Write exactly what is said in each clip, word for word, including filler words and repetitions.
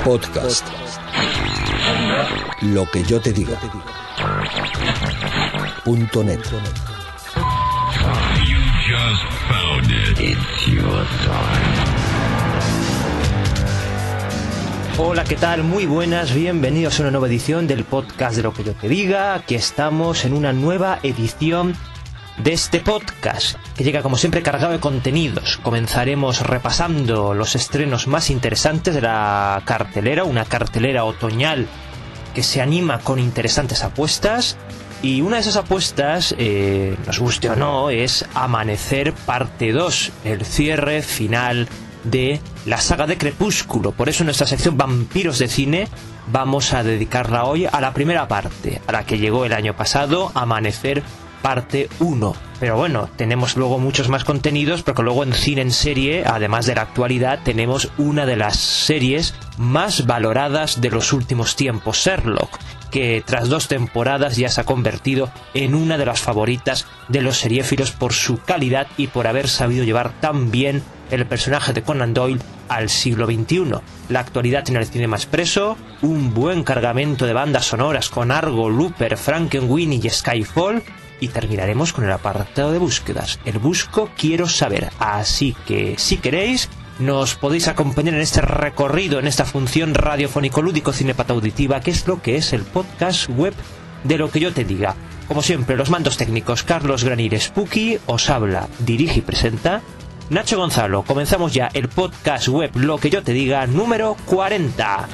Podcast. Lo que yo te diga. Punto net. You just found it. It's your time. Hola, ¿qué tal? Muy buenas, bienvenidos a una nueva edición del podcast de Lo que yo te diga. Aquí estamos en una nueva edición de este podcast, que llega como siempre cargado de contenidos. Comenzaremos repasando los estrenos más interesantes de la cartelera, una cartelera otoñal que se anima con interesantes apuestas. Y una de esas apuestas, eh, nos guste o no, es Amanecer parte dos, el cierre final de la saga de Crepúsculo. Por eso en nuestra sección Vampiros de Cine vamos a dedicarla hoy a la primera parte, a la que llegó el año pasado, Amanecer parte uno. Pero bueno, tenemos luego muchos más contenidos, porque luego en Cine en Serie, además de la actualidad, tenemos una de las series más valoradas de los últimos tiempos, Sherlock, que tras dos temporadas ya se ha convertido en una de las favoritas de los seriéfilos por su calidad y por haber sabido llevar tan bien el personaje de Conan Doyle al siglo veintiuno. La actualidad en el cine más preso, un buen cargamento de bandas sonoras con Argo, Looper, Frankenweenie y Skyfall, y terminaremos con el apartado de búsquedas, el busco quiero saber. Así que si queréis, nos podéis acompañar en este recorrido, en esta función radiofónico-lúdico cinepatauditiva, que es lo que es el podcast web de Lo que yo te diga. Como siempre, los mandos técnicos, Carlos Granir Spooky, os habla, dirige y presenta Nacho Gonzalo. Comenzamos ya el podcast web Lo que yo te diga número cuarenta.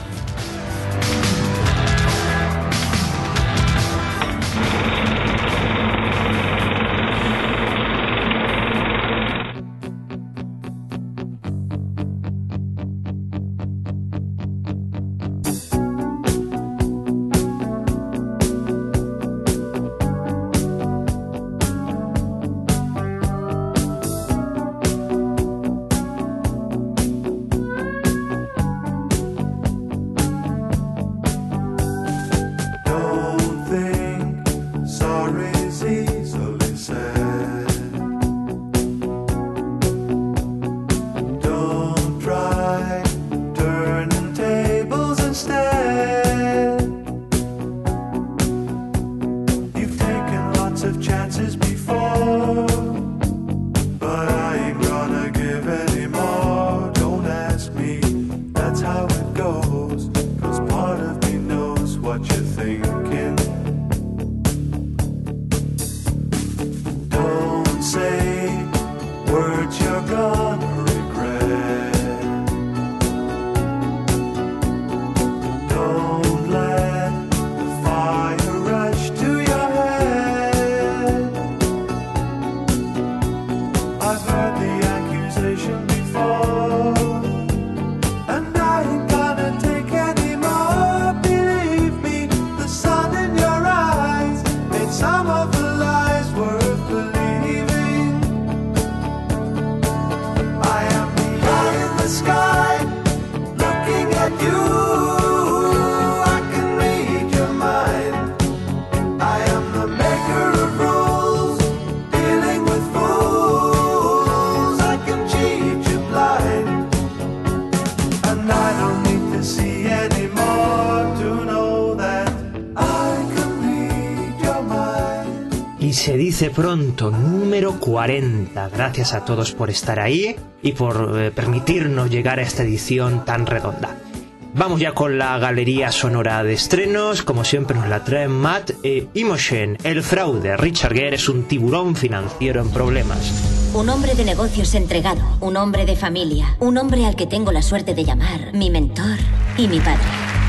Se dice pronto, número cuarenta. Gracias a todos por estar ahí y por eh, permitirnos llegar a esta edición tan redonda. Vamos ya con la galería sonora de estrenos. Como siempre nos la trae Matt e Imogen. El fraude. Richard Gere es un tiburón financiero en problemas. Un hombre de negocios entregado, un hombre de familia, un hombre al que tengo la suerte de llamar mi mentor y mi padre.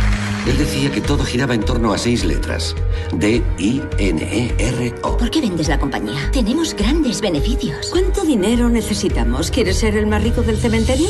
Él decía que todo giraba en torno a seis letras. D I N E R O. ¿Por qué vendes la compañía? Tenemos grandes beneficios. ¿Cuánto dinero necesitamos? ¿Quieres ser el más rico del cementerio?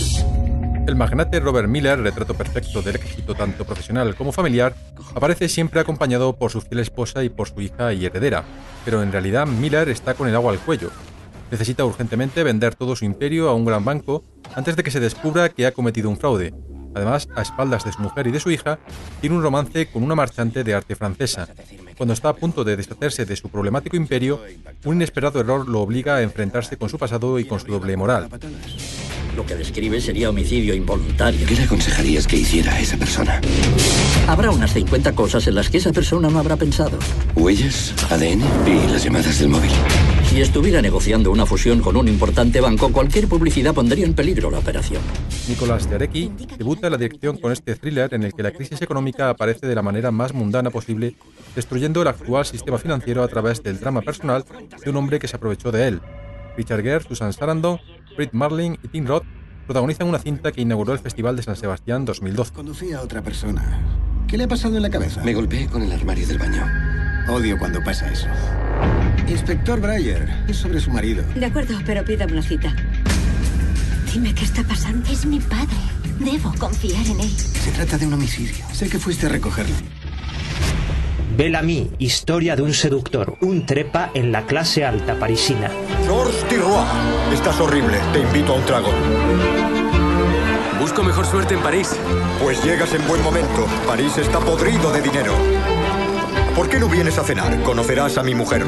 El magnate Robert Miller, retrato perfecto del éxito tanto profesional como familiar, aparece siempre acompañado por su fiel esposa y por su hija y heredera. Pero en realidad Miller está con el agua al cuello. Necesita urgentemente vender todo su imperio a un gran banco antes de que se descubra que ha cometido un fraude. Además, a espaldas de su mujer y de su hija, tiene un romance con una marchante de arte francesa. Cuando está a punto de deshacerse de su problemático imperio, un inesperado error lo obliga a enfrentarse con su pasado y con su doble moral. Lo que describe sería homicidio involuntario. ¿Qué le aconsejarías que hiciera a esa persona? Habrá unas cincuenta cosas en las que esa persona no habrá pensado. ¿Huellas, A D N y las llamadas del móvil? Si estuviera negociando una fusión con un importante banco, cualquier publicidad pondría en peligro la operación. Nicolás Jarecki debuta en la dirección con este thriller en el que la crisis económica aparece de la manera más mundana posible, destruyendo el actual sistema financiero a través del drama personal de un hombre que se aprovechó de él. Richard Gere, Susan Sarandon, Brit Marling y Tim Roth protagonizan una cinta que inauguró el Festival de San Sebastián dos mil doce. Conocí a otra persona. ¿Qué le ha pasado en la cabeza? Me golpeé con el armario del baño. Odio cuando pasa eso. Inspector Breyer, es sobre su marido. De acuerdo, pero pídame una cita. Dime qué está pasando. Es mi padre. Debo confiar en él. Se trata de un homicidio. Sé que fuiste a recogerlo. Bellamy, historia de un seductor, un trepa en la clase alta parisina. Georges Tiroir, estás horrible. Te invito a un trago. Busco mejor suerte en París. Pues llegas en buen momento. París está podrido de dinero. ¿Por qué no vienes a cenar? Conocerás a mi mujer.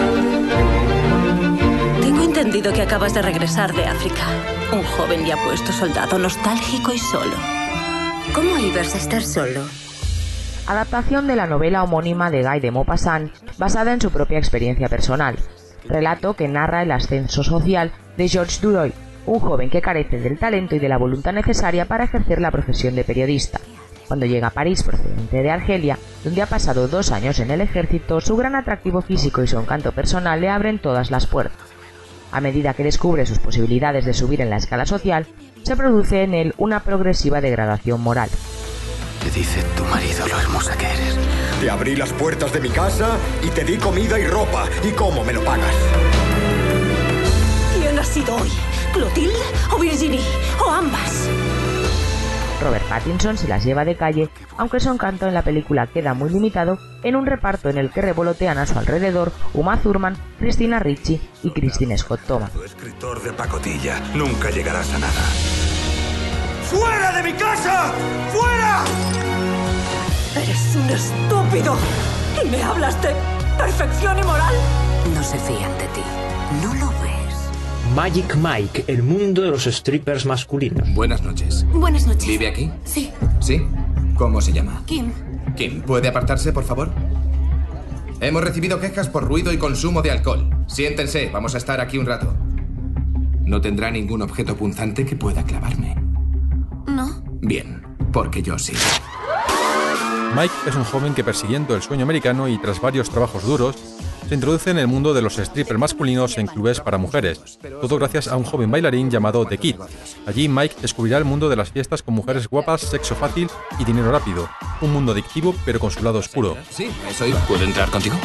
Tengo entendido que acabas de regresar de África. Un joven y apuesto soldado, nostálgico y solo. ¿Cómo ibas a estar solo? Adaptación de la novela homónima de Guy de Maupassant, basada en su propia experiencia personal. Relato que narra el ascenso social de Georges Duroy, un joven que carece del talento y de la voluntad necesaria para ejercer la profesión de periodista. Cuando llega a París procedente de Argelia, donde ha pasado dos años en el ejército, su gran atractivo físico y su encanto personal le abren todas las puertas. A medida que descubre sus posibilidades de subir en la escala social, se produce en él una progresiva degradación moral. ¿Qué dice tu marido lo hermosa que eres? Te abrí las puertas de mi casa y te di comida y ropa. ¿Y cómo me lo pagas? ¿Quién ha sido hoy? ¿Clotilde o Virginie? ¿O ambas? Robert Pattinson se las lleva de calle, aunque su encanto en la película queda muy limitado en un reparto en el que revolotean a su alrededor Uma Thurman, Christina Ricci y Christine Scott Thomas. Tu escritor de pacotilla, nunca llegarás a nada. ¡Fuera de mi casa! ¡Fuera! Eres un estúpido y me hablas de perfección y moral. No se fían de ti. ¿No lo ves? Magic Mike, el mundo de los strippers masculinos. Buenas noches. Buenas noches. ¿Vive aquí? Sí. ¿Sí? ¿Cómo se llama? Kim. Kim, ¿puede apartarse, por favor? Hemos recibido quejas por ruido y consumo de alcohol. Siéntense, vamos a estar aquí un rato. No tendrá ningún objeto punzante que pueda clavarme. No. Bien, porque yo sí. Mike es un joven que, persiguiendo el sueño americano y tras varios trabajos duros, se introduce en el mundo de los strippers masculinos en clubes para mujeres, todo gracias a un joven bailarín llamado The Kid. Allí Mike descubrirá el mundo de las fiestas con mujeres guapas, sexo fácil y dinero rápido, un mundo adictivo pero con su lado oscuro. Sí, eso iba. ¿Puedo entrar contigo?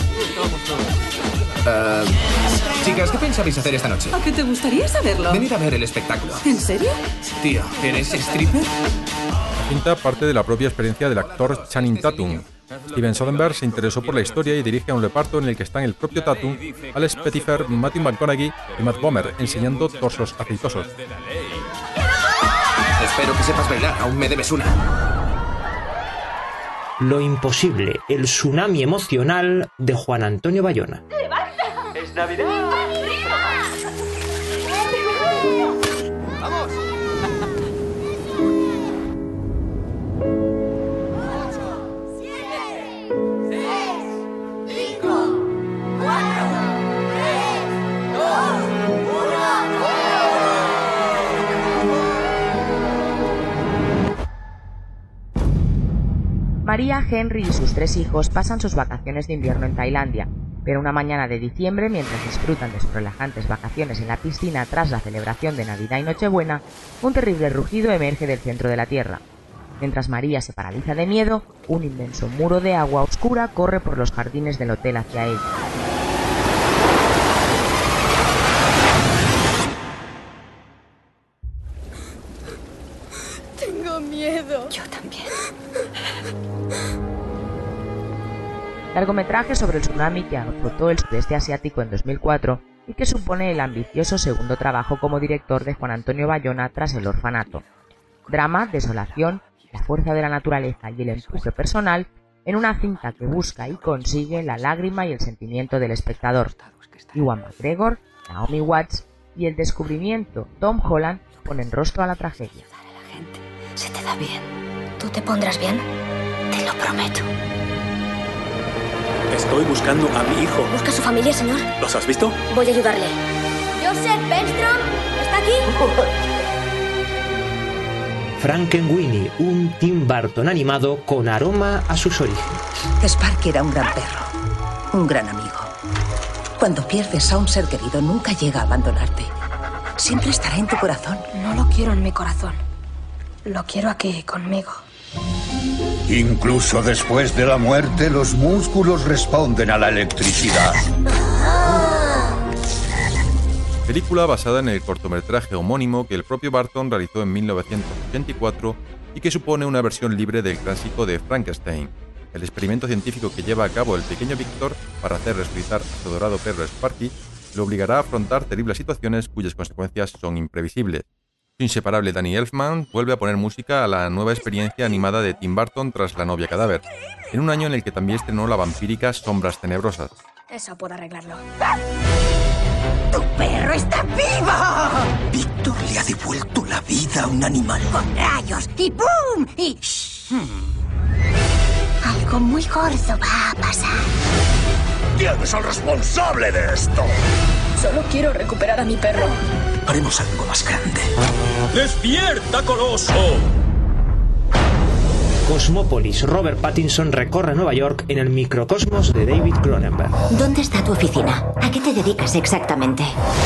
Uh, chicas, ¿qué pensabais hacer esta noche? ¿A qué te gustaría saberlo? Venid a ver el espectáculo. ¿En serio? Tío, ¿eres stripper? La cinta parte de la propia experiencia del actor Channing Tatum. Steven Soderbergh se interesó por la historia y dirige a un reparto en el que están el propio Tatum, Alex Pettyfer, Matthew McConaughey y Matt Bomer, enseñando torsos aceitosos. Espero que sepas bailar, aún me debes una. Lo imposible, el tsunami emocional de Juan Antonio Bayona. ¡Levanta! ¡Es Navidad! ¡Vamos! María, Henry y sus tres hijos pasan sus vacaciones de invierno en Tailandia, pero una mañana de diciembre, mientras disfrutan de sus relajantes vacaciones en la piscina tras la celebración de Navidad y Nochebuena, un terrible rugido emerge del centro de la Tierra. Mientras María se paraliza de miedo, un inmenso muro de agua oscura corre por los jardines del hotel hacia ella. Tengo miedo. Yo también. Largometraje sobre el tsunami que azotó el sudeste asiático en dos mil cuatro y que supone el ambicioso segundo trabajo como director de Juan Antonio Bayona tras El orfanato. Drama, desolación, la fuerza de la naturaleza y el empuje personal en una cinta que busca y consigue la lágrima y el sentimiento del espectador. Ewan McGregor, Naomi Watts y el descubrimiento Tom Holland ponen rostro a la tragedia. Se te da bien. ¿Tú te pondrás bien? Te lo prometo. Estoy buscando a mi hijo. ¿Busca a su familia, señor? ¿Los has visto? Voy a ayudarle. Joseph Benstrom, ¿está aquí? Frankenweenie, un Tim Burton animado con aroma a sus orígenes. Sparky era un gran perro, un gran amigo. Cuando pierdes a un ser querido, nunca llega a abandonarte. Siempre estará en tu corazón. No lo quiero en mi corazón. Lo quiero aquí, conmigo. Incluso después de la muerte, los músculos responden a la electricidad. Película basada en el cortometraje homónimo que el propio Burton realizó en mil novecientos ochenta y cuatro y que supone una versión libre del clásico de Frankenstein, el experimento científico que lleva a cabo el pequeño Víctor para hacer resucitar a su adorado perro Sparky lo obligará a afrontar terribles situaciones cuyas consecuencias son imprevisibles. Su inseparable Danny Elfman vuelve a poner música a la nueva experiencia animada de Tim Burton tras La novia cadáver, en un año en el que también estrenó la vampírica Sombras tenebrosas. Eso puedo arreglarlo. ¡Tu perro está vivo! Víctor le ha devuelto la vida a un animal. ¡Con rayos! ¡Y ¡pum! ¡Y shh! Algo muy gordo va a pasar. ¿Quién es el responsable de esto? Solo quiero recuperar a mi perro. Haremos algo más grande. ¡Despierta, coloso! Cosmópolis. Robert Pattinson recorre Nueva York en el microcosmos de David Cronenberg. ¿Dónde está tu oficina? ¿A qué te dedicas exactamente?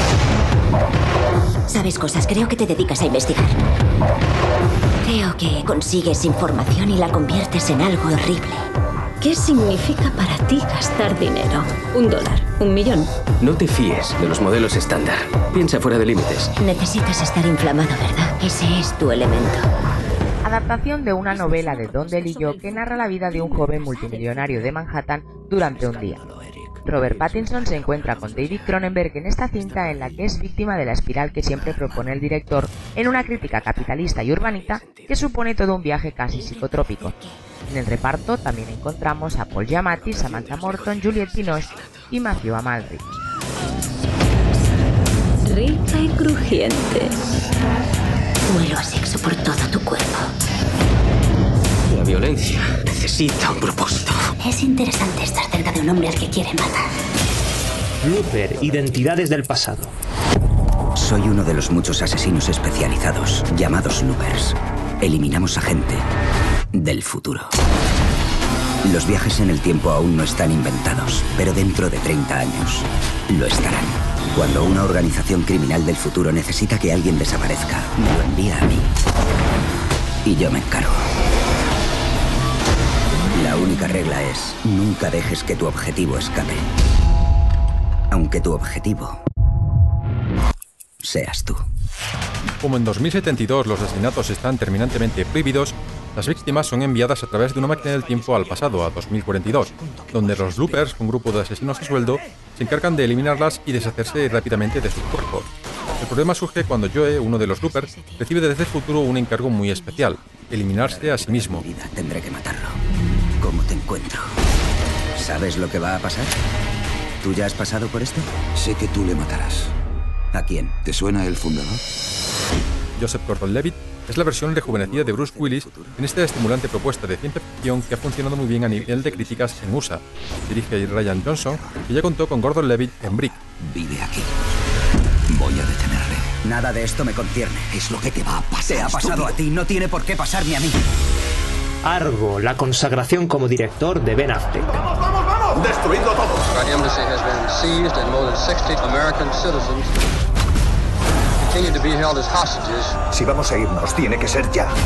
Sabes cosas, creo que te dedicas a investigar. Creo que consigues información y la conviertes en algo horrible. ¿Qué significa para ti gastar dinero? ¿Un dólar? ¿Un millón? No te fíes de los modelos estándar. Piensa fuera de límites. Necesitas estar inflamado, ¿verdad? Ese es tu elemento. Adaptación de una novela de Don DeLillo que narra la vida de un joven multimillonario de Manhattan durante un día. Robert Pattinson se encuentra con David Cronenberg en esta cinta en la que es víctima de la espiral que siempre propone el director en una crítica capitalista y urbanita que supone todo un viaje casi psicotrópico. En el reparto también encontramos a Paul Giamatti, Samantha Morton, Juliette Binoche y Matthew Amalric. Rica y crujiente. Huelo a sexo por todo tu cuerpo. La violencia necesita un propósito. Es interesante estar cerca de un hombre al que quiere matar. Looper. Identidades del pasado. Soy uno de los muchos asesinos especializados, llamados loopers. Eliminamos a gente del futuro. Los viajes en el tiempo aún no están inventados, pero dentro de treinta años lo estarán. Cuando una organización criminal del futuro necesita que alguien desaparezca, me lo envía a mí. Y yo me encargo. La única regla es, nunca dejes que tu objetivo escape. Aunque tu objetivo seas tú. Como en dos mil setenta y dos los asesinatos están terminantemente prohibidos, las víctimas son enviadas a través de una máquina del tiempo al pasado, a dos mil cuarenta y dos, donde los loopers, un grupo de asesinos a sueldo, se encargan de eliminarlas y deshacerse rápidamente de sus cuerpos. El problema surge cuando Joe, uno de los loopers, recibe desde el futuro un encargo muy especial: eliminarse a sí mismo. Tendré que matarlo. ¿Cómo te encuentro? ¿Sabes lo que va a pasar? ¿Tú ya has pasado por esto? Sé que tú le matarás. ¿A quién? ¿Te suena el fundador? Joseph Gordon-Levitt es la versión rejuvenecida de Bruce Willis en esta estimulante propuesta de ciencia ficción que ha funcionado muy bien a nivel de críticas en U S A. Dirige Ryan Johnson, que ya contó con Gordon-Levitt en Brick. Vive aquí. Voy a detenerle. Nada de esto me concierne. Es lo que te va a pasar. Te ha pasado estúpido. a ti, no tiene por qué pasarme a mí. Argo, la consagración como director de Ben Affleck. ¡Vamos, vamos, vamos! ¡Destruidlo todo! Our embassy has been seized and more than sixty American citizens continue to be held as hostages. Si vamos a irnos, tiene que ser ya.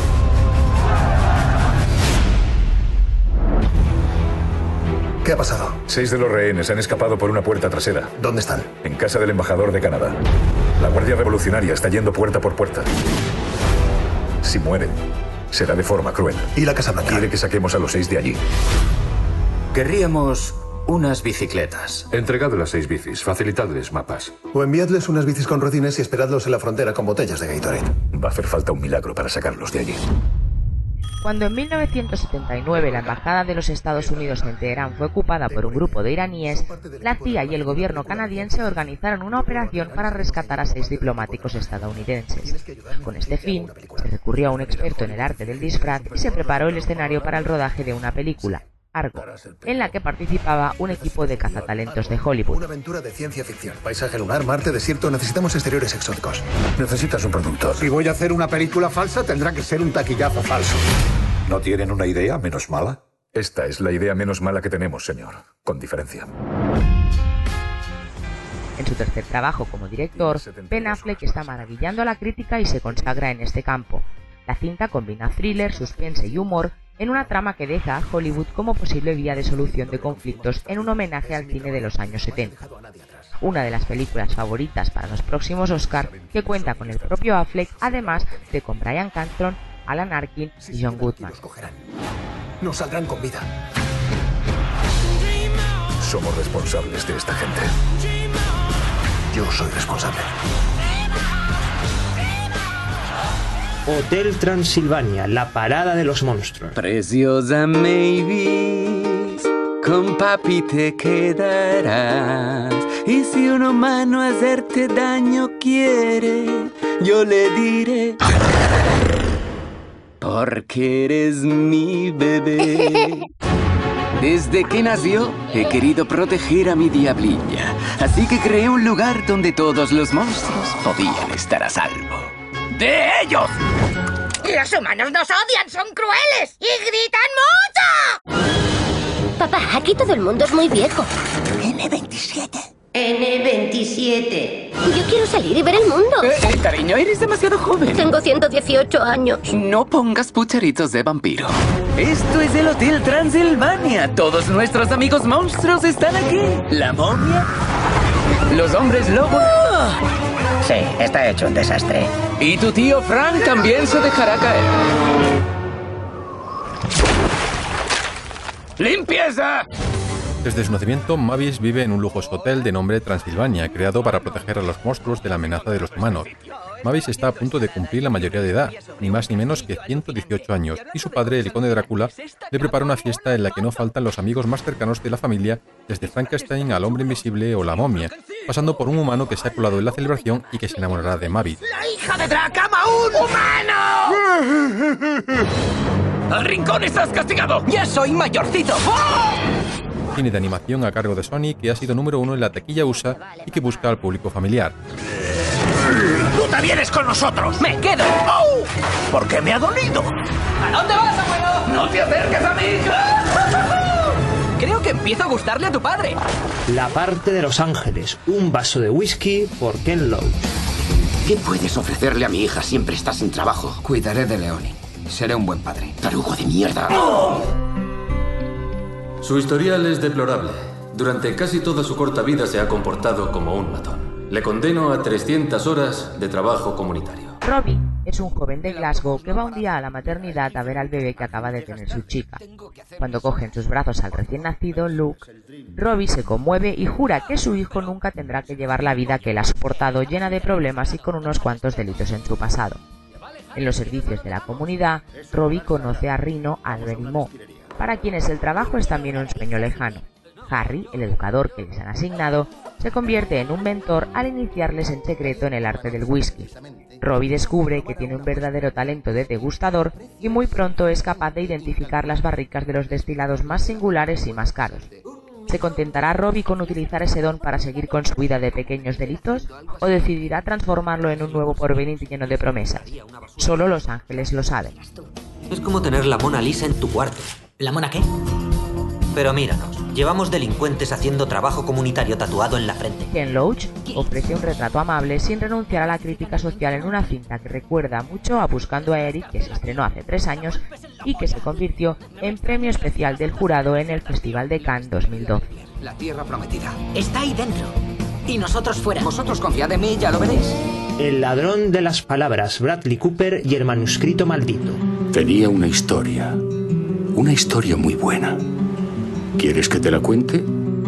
¿Qué ha pasado? Seis de los rehenes han escapado por una puerta trasera. ¿Dónde están? En casa del embajador de Canadá. La Guardia Revolucionaria está yendo puerta por puerta. Si mueren, será de forma cruel. ¿Y la Casa Blanca? Quiere que saquemos a los seis de allí. Querríamos unas bicicletas. Entregad las seis bicis, facilitadles mapas. O enviadles unas bicis con rocines y esperadlos en la frontera con botellas de Gatorade. Va a hacer falta un milagro para sacarlos de allí. Cuando en mil novecientos setenta y nueve la embajada de los Estados Unidos en Teherán fue ocupada por un grupo de iraníes, la C I A y el gobierno canadiense organizaron una operación para rescatar a seis diplomáticos estadounidenses. Con este fin, se recurrió a un experto en el arte del disfraz y se preparó el escenario para el rodaje de una película, Argo, en la que participaba un equipo de cazatalentos de Hollywood. Una aventura de ciencia ficción. Paisaje lunar, Marte, desierto. Necesitamos exteriores exóticos. Necesitas un productor. Si voy a hacer una película falsa, tendrá que ser un taquillazo falso. ¿No tienen una idea menos mala? Esta es la idea menos mala que tenemos, señor. Con diferencia. En su tercer trabajo como director, Ben Affleck está maravillando a la crítica y se consagra en este campo. La cinta combina thriller, suspense y humor en una trama que deja a Hollywood como posible vía de solución de conflictos en un homenaje al cine de los años setenta. Una de las películas favoritas para los próximos Oscar, que cuenta con el propio Affleck, además de con Bryan Cranston, Alan Arkin y John Goodman. No saldrán con vida. Somos responsables de esta gente. Yo soy responsable. Hotel Transilvania, la parada de los monstruos. Preciosa Mavis, con papi te quedarás. Y si un humano hacerte daño quiere, yo le diré, porque eres mi bebé. Desde que nació, he querido proteger a mi diablilla. Así que creé un lugar donde todos los monstruos podían estar a salvo. ¡De ellos! ¡Los humanos nos odian! ¡Son crueles! ¡Y gritan mucho! Papá, aquí todo el mundo es muy viejo. ene veintisiete. ene veintisiete. Yo quiero salir y ver el mundo. Eh, eh, cariño, eres demasiado joven. Tengo ciento dieciocho años. No pongas pucheritos de vampiro. Esto es el Hotel Transilvania. Todos nuestros amigos monstruos están aquí. La momia, los hombres lobos. ¡Oh! Sí, está hecho un desastre. Y tu tío Frank también se dejará caer. ¡Limpieza! Desde su nacimiento, Mavis vive en un lujoso hotel de nombre Transilvania, creado para proteger a los monstruos de la amenaza de los humanos. Mavis está a punto de cumplir la mayoría de edad, ni más ni menos que ciento dieciocho años, y su padre, el conde Drácula, le prepara una fiesta en la que no faltan los amigos más cercanos de la familia, desde Frankenstein al hombre invisible o la momia, pasando por un humano que se ha colado en la celebración y que se enamorará de Mavis. ¡La hija de Dracamaun! ¡Humano! ¡Al rincón estás castigado! ¡Ya soy mayorcito! ¡Oh! Cine de animación a cargo de Sony, que ha sido número uno en la taquilla U S A y que busca al público familiar. ¡Tú te vienes con nosotros! ¡Me quedo! ¡Oh! ¿Por qué me ha dolido? ¿A dónde vas, abuelo? ¡No te acerques a mí! Creo que empiezo a gustarle a tu padre. La parte de Los Ángeles, un vaso de whisky por Ken Loach. ¿Qué puedes ofrecerle a mi hija? Siempre está sin trabajo. Cuidaré de Leoni. Seré un buen padre. ¡Tarugo de mierda! ¡Oh! Su historial es deplorable. Durante casi toda su corta vida se ha comportado como un matón. Le condeno a trescientas horas de trabajo comunitario. Robbie es un joven de Glasgow que va un día a la maternidad a ver al bebé que acaba de tener su chica. Cuando coge en sus brazos al recién nacido, Luke, Robbie se conmueve y jura que su hijo nunca tendrá que llevar la vida que él ha soportado, llena de problemas y con unos cuantos delitos en su pasado. En los servicios de la comunidad, Robbie conoce a Rino, Albert y Mo, para quienes el trabajo es también un sueño lejano. Harry, el educador que les han asignado, se convierte en un mentor al iniciarles en secreto en el arte del whisky. Robbie descubre que tiene un verdadero talento de degustador y muy pronto es capaz de identificar las barricas de los destilados más singulares y más caros. ¿Se contentará Robbie con utilizar ese don para seguir con su vida de pequeños delitos o decidirá transformarlo en un nuevo porvenir lleno de promesas? Solo los ángeles lo saben. Es como tener la Mona Lisa en tu cuarto. ¿La mona qué? Pero míranos, llevamos delincuentes haciendo trabajo comunitario tatuado en la frente. Ken Loach ofrece un retrato amable sin renunciar a la crítica social en una cinta que recuerda mucho a Buscando a Eric, que se estrenó hace tres años y que se convirtió en premio especial del jurado en el Festival de Cannes dos mil doce. La tierra prometida. Está ahí dentro. Y nosotros fuera. Vosotros confiad en mí, ya lo veréis. El ladrón de las palabras, Bradley Cooper y el manuscrito maldito. Tenía una historia. Una historia muy buena. ¿Quieres que te la cuente?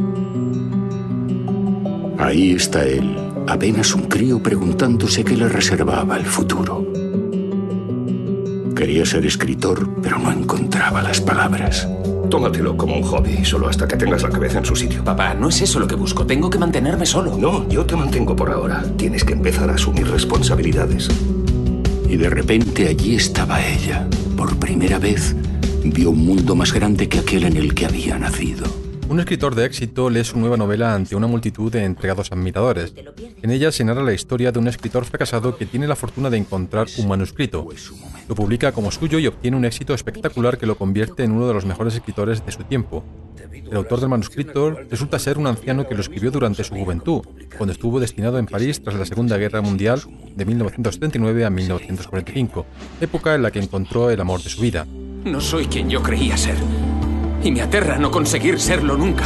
Ahí está él, apenas un crío preguntándose qué le reservaba el futuro. Quería ser escritor, pero no encontraba las palabras. Tómatelo como un hobby, solo hasta que tengas la cabeza en su sitio. Papá, no es eso lo que busco. Tengo que mantenerme solo. No, yo te mantengo por ahora. Tienes que empezar a asumir responsabilidades. Y de repente allí estaba ella. Por primera vez vio un mundo más grande que aquel en el que había nacido. Un escritor de éxito lee su nueva novela ante una multitud de entregados admiradores. En ella se narra la historia de un escritor fracasado que tiene la fortuna de encontrar un manuscrito. Lo publica como suyo y obtiene un éxito espectacular que lo convierte en uno de los mejores escritores de su tiempo. El autor del manuscrito resulta ser un anciano que lo escribió durante su juventud, cuando estuvo destinado en París tras la Segunda Guerra Mundial de mil novecientos treinta y nueve a mil novecientos cuarenta y cinco, época en la que encontró el amor de su vida. No soy quien yo creía ser. Y me aterra no conseguir serlo nunca.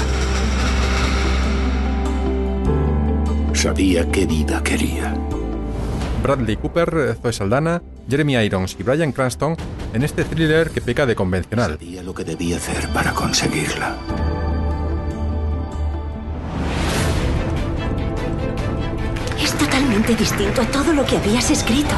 Sabía qué vida quería. Bradley Cooper, Zoe Saldana, Jeremy Irons y Bryan Cranston en este thriller que peca de convencional. Sabía lo que debía hacer para conseguirla. Es totalmente distinto a todo lo que habías escrito.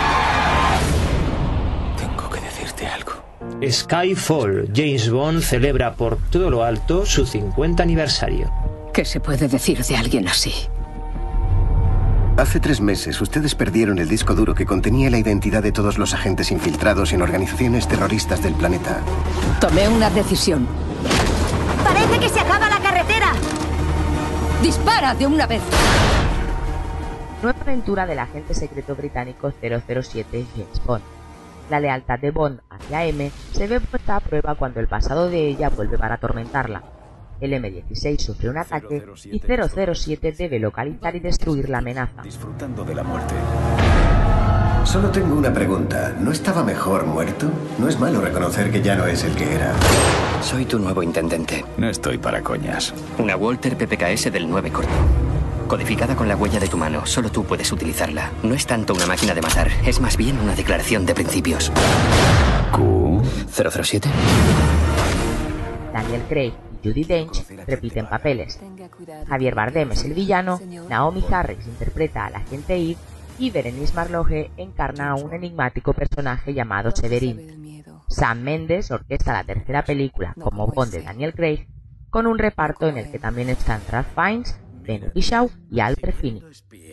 Tengo que decirte algo. Skyfall. James Bond celebra por todo lo alto su cincuenta aniversario. ¿Qué se puede decir de alguien así? Hace tres meses ustedes perdieron el disco duro que contenía la identidad de todos los agentes infiltrados en organizaciones terroristas del planeta. Tomé una decisión. ¡Parece que se acaba la carretera! ¡Dispara de una vez! Nueva aventura del agente secreto británico cero cero siete James Bond. La lealtad de Bond hacia M se ve puesta a prueba cuando el pasado de ella vuelve para atormentarla. El eme dieciséis sufre un ataque y cero cero siete debe localizar y destruir la amenaza. Disfrutando de la muerte. Solo tengo una pregunta. ¿No estaba mejor muerto? No es malo reconocer que ya no es el que era. Soy tu nuevo intendente. No estoy para coñas. Una Walter P P K S del nueve corto. Codificada con la huella de tu mano. Solo tú puedes utilizarla. No es tanto una máquina de matar, es más bien una declaración de principios. Q. ¿cero cero siete? Daniel Craig y Judi Dench repiten papeles. Javier Bardem es el villano, Naomi Harris interpreta al agente Eve y Berenice Marlohe encarna a un enigmático personaje llamado Severin. Sam Mendes orquesta la tercera película como Bond de Daniel Craig, con un reparto en el que también están Ralph Fiennes, Ben Whishaw y Albert Finney.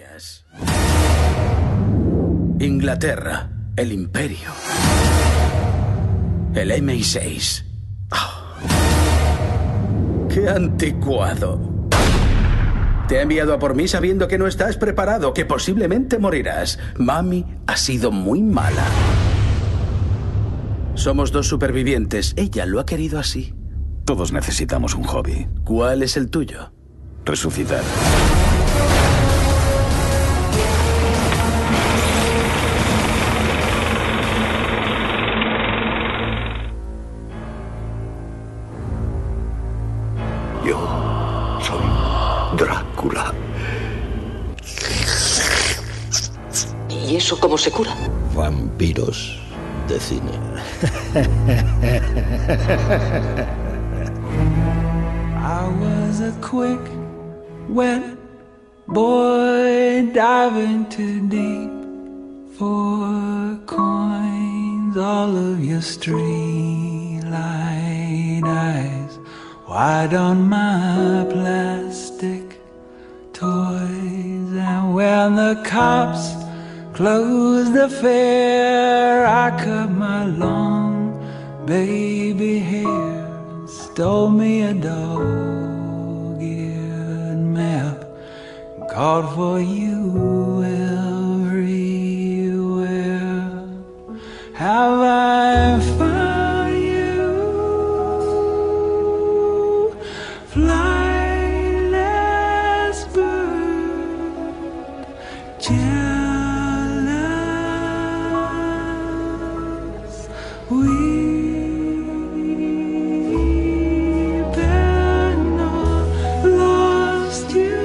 Inglaterra, el Imperio, el eme i seis. Oh. ¡Qué anticuado! Te ha enviado a por mí sabiendo que no estás preparado, que posiblemente morirás. Mami ha sido muy mala. Somos dos supervivientes. Ella lo ha querido así. Todos necesitamos un hobby. ¿Cuál es el tuyo? Resucitar. Yo soy Drácula. ¿Y eso cómo se cura? Vampiros de cine. I was a quick, wet boy diving too deep for coins. All of your streetlight eyes wide on my plastic toys, and when the cops closed the fair, I cut my long baby hair, stole me a dog-eared map, and called for you everywhere. Have I found you, flightless bird, jealous, weeping, or lost you?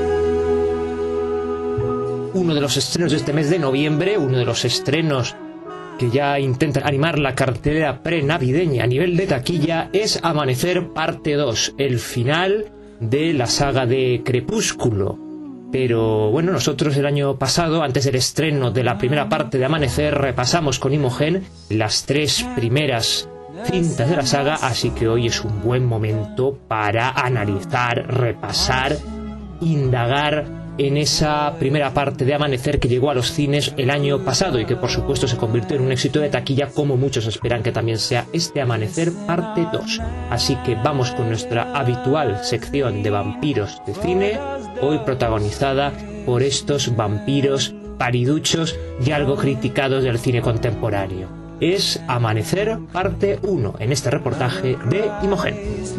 Uno de los estrenos de este mes de noviembre, uno de los estrenos que ya intentan animar la cartelera pre-navideña a nivel de taquilla, es Amanecer parte dos, el final de la saga de Crepúsculo. Pero bueno, nosotros el año pasado, antes del estreno de la primera parte de Amanecer, repasamos con Imogen las tres primeras cintas de la saga, así que hoy es un buen momento para analizar, repasar, indagar en esa primera parte de Amanecer que llegó a los cines el año pasado y que por supuesto se convirtió en un éxito de taquilla, como muchos esperan que también sea este Amanecer parte dos. Así que vamos con nuestra habitual sección de vampiros de cine, hoy protagonizada por estos vampiros pariduchos y algo criticados del cine contemporáneo. Es Amanecer parte uno en este reportaje de Imogen.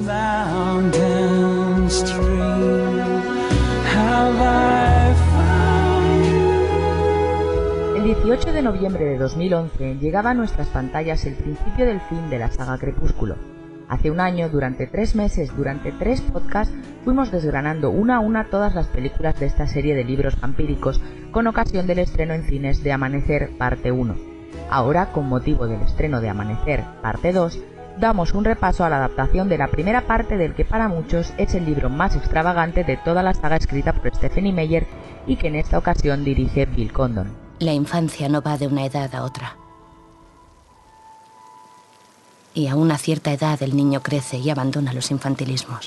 El dieciocho de noviembre de dos mil once llegaba a nuestras pantallas el principio del fin de la saga Crepúsculo. Hace un año, durante tres meses, durante tres podcasts, fuimos desgranando una a una todas las películas de esta serie de libros vampíricos con ocasión del estreno en cines de Amanecer parte uno. Ahora, con motivo del estreno de Amanecer parte dos, damos un repaso a la adaptación de la primera parte del que para muchos es el libro más extravagante de toda la saga escrita por Stephenie Meyer y que en esta ocasión dirige Bill Condon. La infancia no va de una edad a otra. Y a una cierta edad el niño crece y abandona los infantilismos.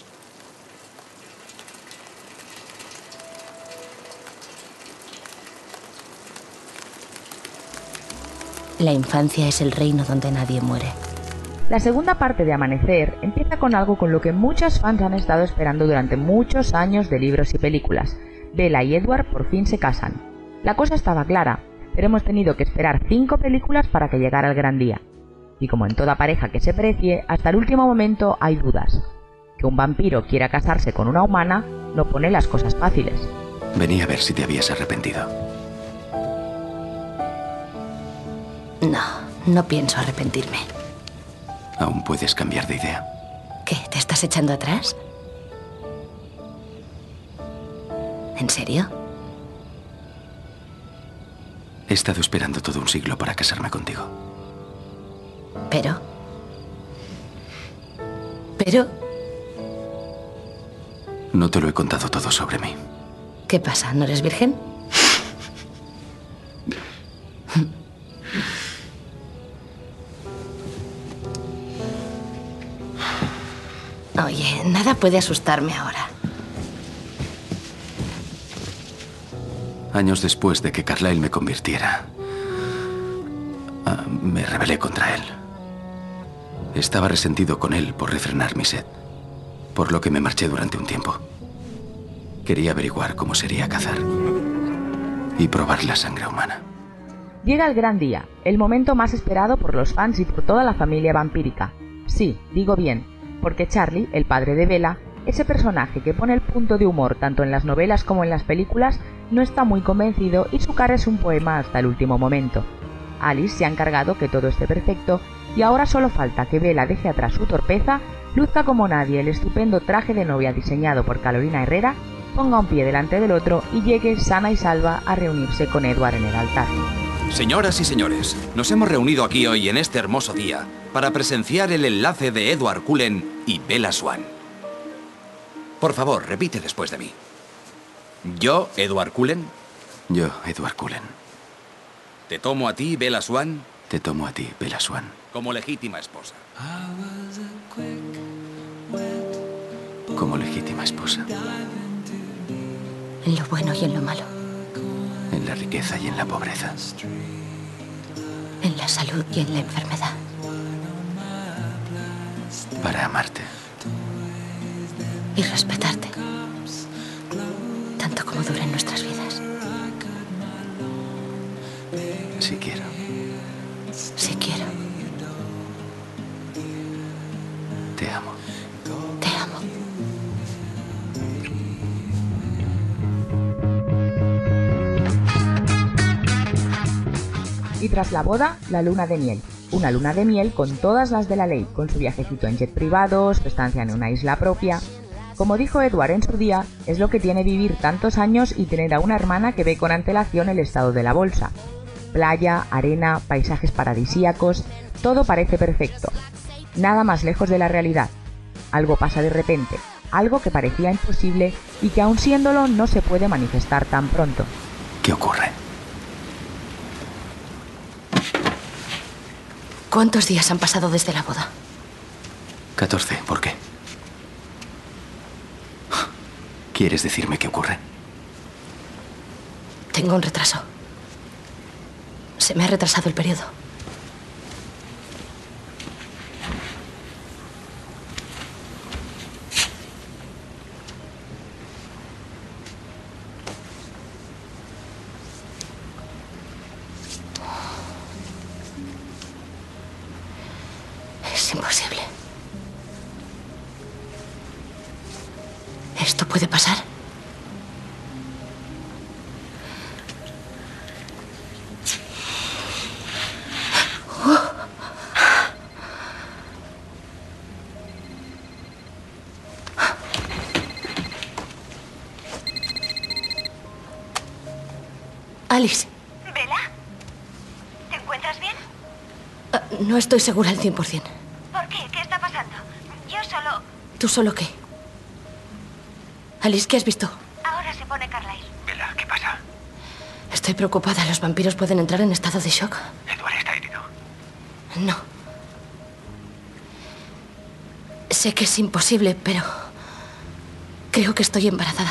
La infancia es el reino donde nadie muere. La segunda parte de Amanecer empieza con algo con lo que muchos fans han estado esperando durante muchos años de libros y películas. Bella y Edward por fin se casan. La cosa estaba clara, pero hemos tenido que esperar cinco películas para que llegara el gran día. Y como en toda pareja que se precie, hasta el último momento hay dudas. Que un vampiro quiera casarse con una humana no pone las cosas fáciles. Venía a ver si te habías arrepentido. No, no pienso arrepentirme. Aún puedes cambiar de idea. ¿Qué? ¿Te estás echando atrás? ¿En serio? He estado esperando todo un siglo para casarme contigo. ¿Pero? ¿Pero? No te lo he contado todo sobre mí. ¿Qué pasa? ¿No eres virgen? Oye, nada puede asustarme ahora. Años después de que Carlyle me convirtiera, me rebelé contra él. Estaba resentido con él por refrenar mi sed, por lo que me marché durante un tiempo. Quería averiguar cómo sería cazar y probar la sangre humana. Llega el gran día, el momento más esperado por los fans y por toda la familia vampírica. Sí, digo bien, porque Charlie, el padre de Bella, ese personaje que pone el punto de humor tanto en las novelas como en las películas, no está muy convencido y su cara es un poema hasta el último momento. Alice se ha encargado que todo esté perfecto y ahora solo falta que Bella deje atrás su torpeza, luzca como nadie el estupendo traje de novia diseñado por Carolina Herrera, ponga un pie delante del otro y llegue sana y salva a reunirse con Edward en el altar. Señoras y señores, nos hemos reunido aquí hoy en este hermoso día para presenciar el enlace de Edward Cullen y Bella Swan. Por favor, repite después de mí. Yo, Edward Cullen. Yo, Edward Cullen. Te tomo a ti, Bella Swan. Te tomo a ti, Bella Swan. Como legítima esposa. Como legítima esposa. En lo bueno y en lo malo. En la riqueza y en la pobreza. En la salud y en la enfermedad. Para amarte. Y respetarte. Tanto como duren nuestras vidas. Si quiero. Si quiero. Te amo. Te amo. Y tras la boda, la luna de miel. Una luna de miel con todas las de la ley, con su viajecito en jet privado, su estancia en una isla propia. Como dijo Edward en su día, es lo que tiene vivir tantos años y tener a una hermana que ve con antelación el estado de la bolsa. Playa, arena, paisajes paradisíacos, todo parece perfecto. Nada más lejos de la realidad. Algo pasa de repente. algo que parecía imposible y que aun siéndolo no se puede manifestar tan pronto. ¿Qué ocurre? ¿Cuántos días han pasado desde la boda? catorce. ¿Por qué? ¿Quieres decirme qué ocurre? Tengo un retraso. Se me ha retrasado el periodo. Es imposible. ¿Esto puede pasar? Alice. ¿Bella? ¿Te encuentras bien? Uh, no estoy segura al cien por cien. ¿Por qué? ¿Qué está pasando? Yo solo... ¿Tú solo qué? Alice, ¿qué has visto? Ahora se pone Carlyle. Bella, ¿qué pasa? Estoy preocupada. Los vampiros pueden entrar en estado de shock. Edward está herido. No. Sé que es imposible, pero... creo que estoy embarazada.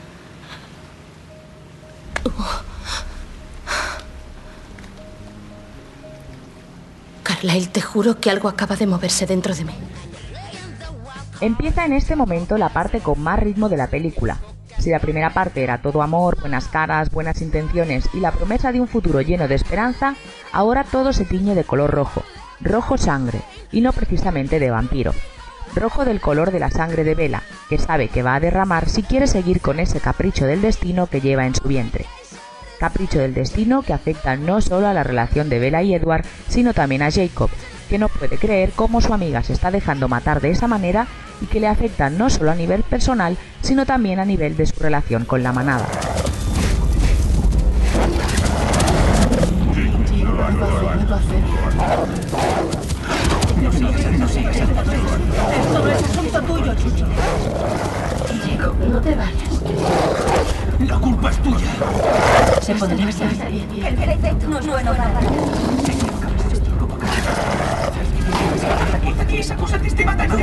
Carlyle, te juro que algo acaba de moverse dentro de mí. Empieza en este momento la parte con más ritmo de la película. Si la primera parte era todo amor, buenas caras, buenas intenciones y la promesa de un futuro lleno de esperanza, ahora todo se tiñe de color rojo. Rojo sangre, y no precisamente de vampiro. Rojo del color de la sangre de Bella, que sabe que va a derramar si quiere seguir con ese capricho del destino que lleva en su vientre. Capricho del destino que afecta no solo a la relación de Bella y Edward, sino también a Jacob, que no puede creer cómo su amiga se está dejando matar de esa manera y que le afecta no solo a nivel personal, sino también a nivel de su relación con la manada. Esto no es asunto tuyo, Chuchi. Jacob, no te vayas. La culpa es tuya. Se podría estar bien. El prefecto no es bueno para nada. Aquí esa cosa te esté matando.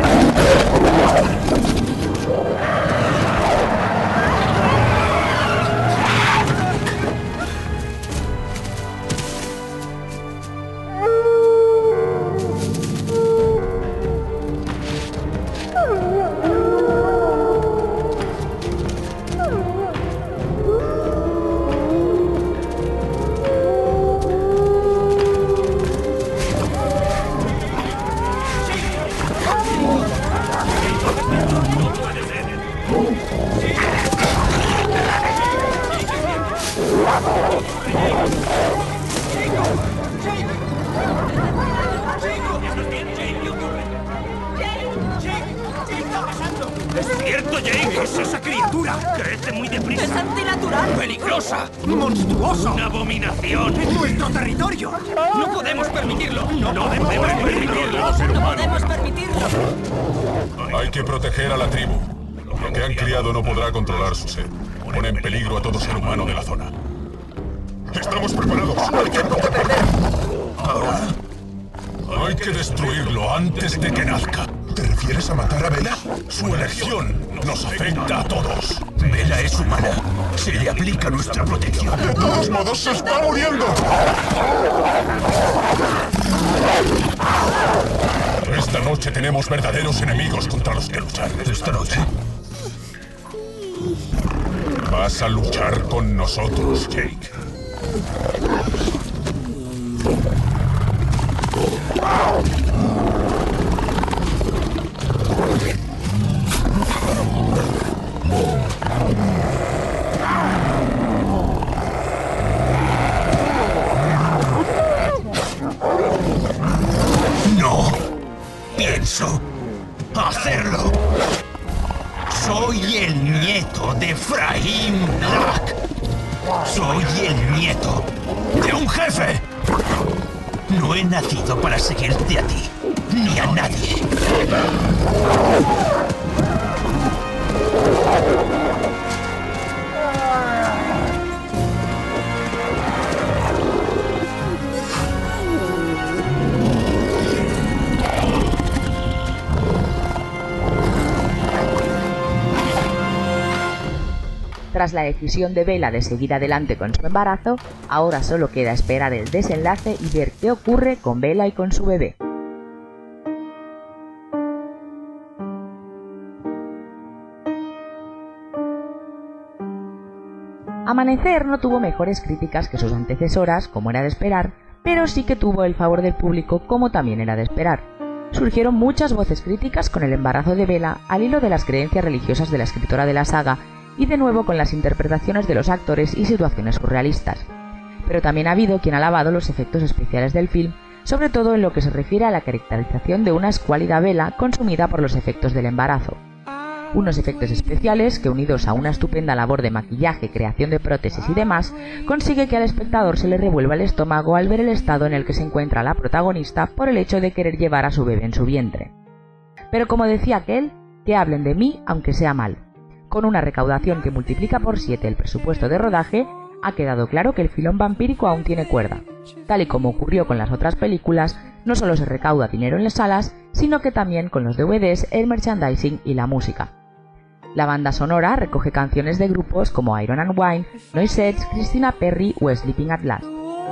¿Es cierto, Jake? ¿Qué es esa criatura? Crece muy deprisa. ¡Es antinatural! ¡Peligrosa! ¡Monstruosa! ¡Una abominación! ¡En nuestro territorio! ¡No podemos permitirlo! ¡No, no podemos permitirlo! ¡No podemos permitirlo! Hay que proteger a la tribu. Lo que han criado no podrá controlar su sed. Pone en peligro a todo ser humano de la zona. ¡Estamos preparados! ¡Hay que proteger! ¿Ahora? Hay que destruirlo antes de que nazca. ¿Te refieres a matar a Bella? Su elección nos afecta a todos. Bella es humana. Se le aplica nuestra protección. De todos modos, se está muriendo. Esta noche tenemos verdaderos enemigos contra los que luchar. ¿Esta noche? Vas a luchar con nosotros, Jake. No pienso hacerlo. Soy el nieto de Efraín Black. Soy el nieto de un jefe. No he nacido para seguirte a ti, ni a nadie. Tras la decisión de Bella de seguir adelante con su embarazo, ahora solo queda esperar el desenlace y ver qué ocurre con Bella y con su bebé. Amanecer no tuvo mejores críticas que sus antecesoras, como era de esperar, pero sí que tuvo el favor del público, como también era de esperar. Surgieron muchas voces críticas con el embarazo de Bella al hilo de las creencias religiosas de la escritora de la saga, y de nuevo con las interpretaciones de los actores y situaciones surrealistas. Pero también ha habido quien ha alabado los efectos especiales del film, sobre todo en lo que se refiere a la caracterización de una escuálida Bella consumida por los efectos del embarazo. Unos efectos especiales que, unidos a una estupenda labor de maquillaje, creación de prótesis y demás, consigue que al espectador se le revuelva el estómago al ver el estado en el que se encuentra la protagonista por el hecho de querer llevar a su bebé en su vientre. Pero como decía aquel, que hablen de mí aunque sea mal. Con una recaudación que multiplica por siete el presupuesto de rodaje, ha quedado claro que el filón vampírico aún tiene cuerda. Tal y como ocurrió con las otras películas, no solo se recauda dinero en las salas, sino que también con los D V Ds, el merchandising y la música. La banda sonora recoge canciones de grupos como Iron and Wine, Noisettes, Christina Perri o Sleeping at Last.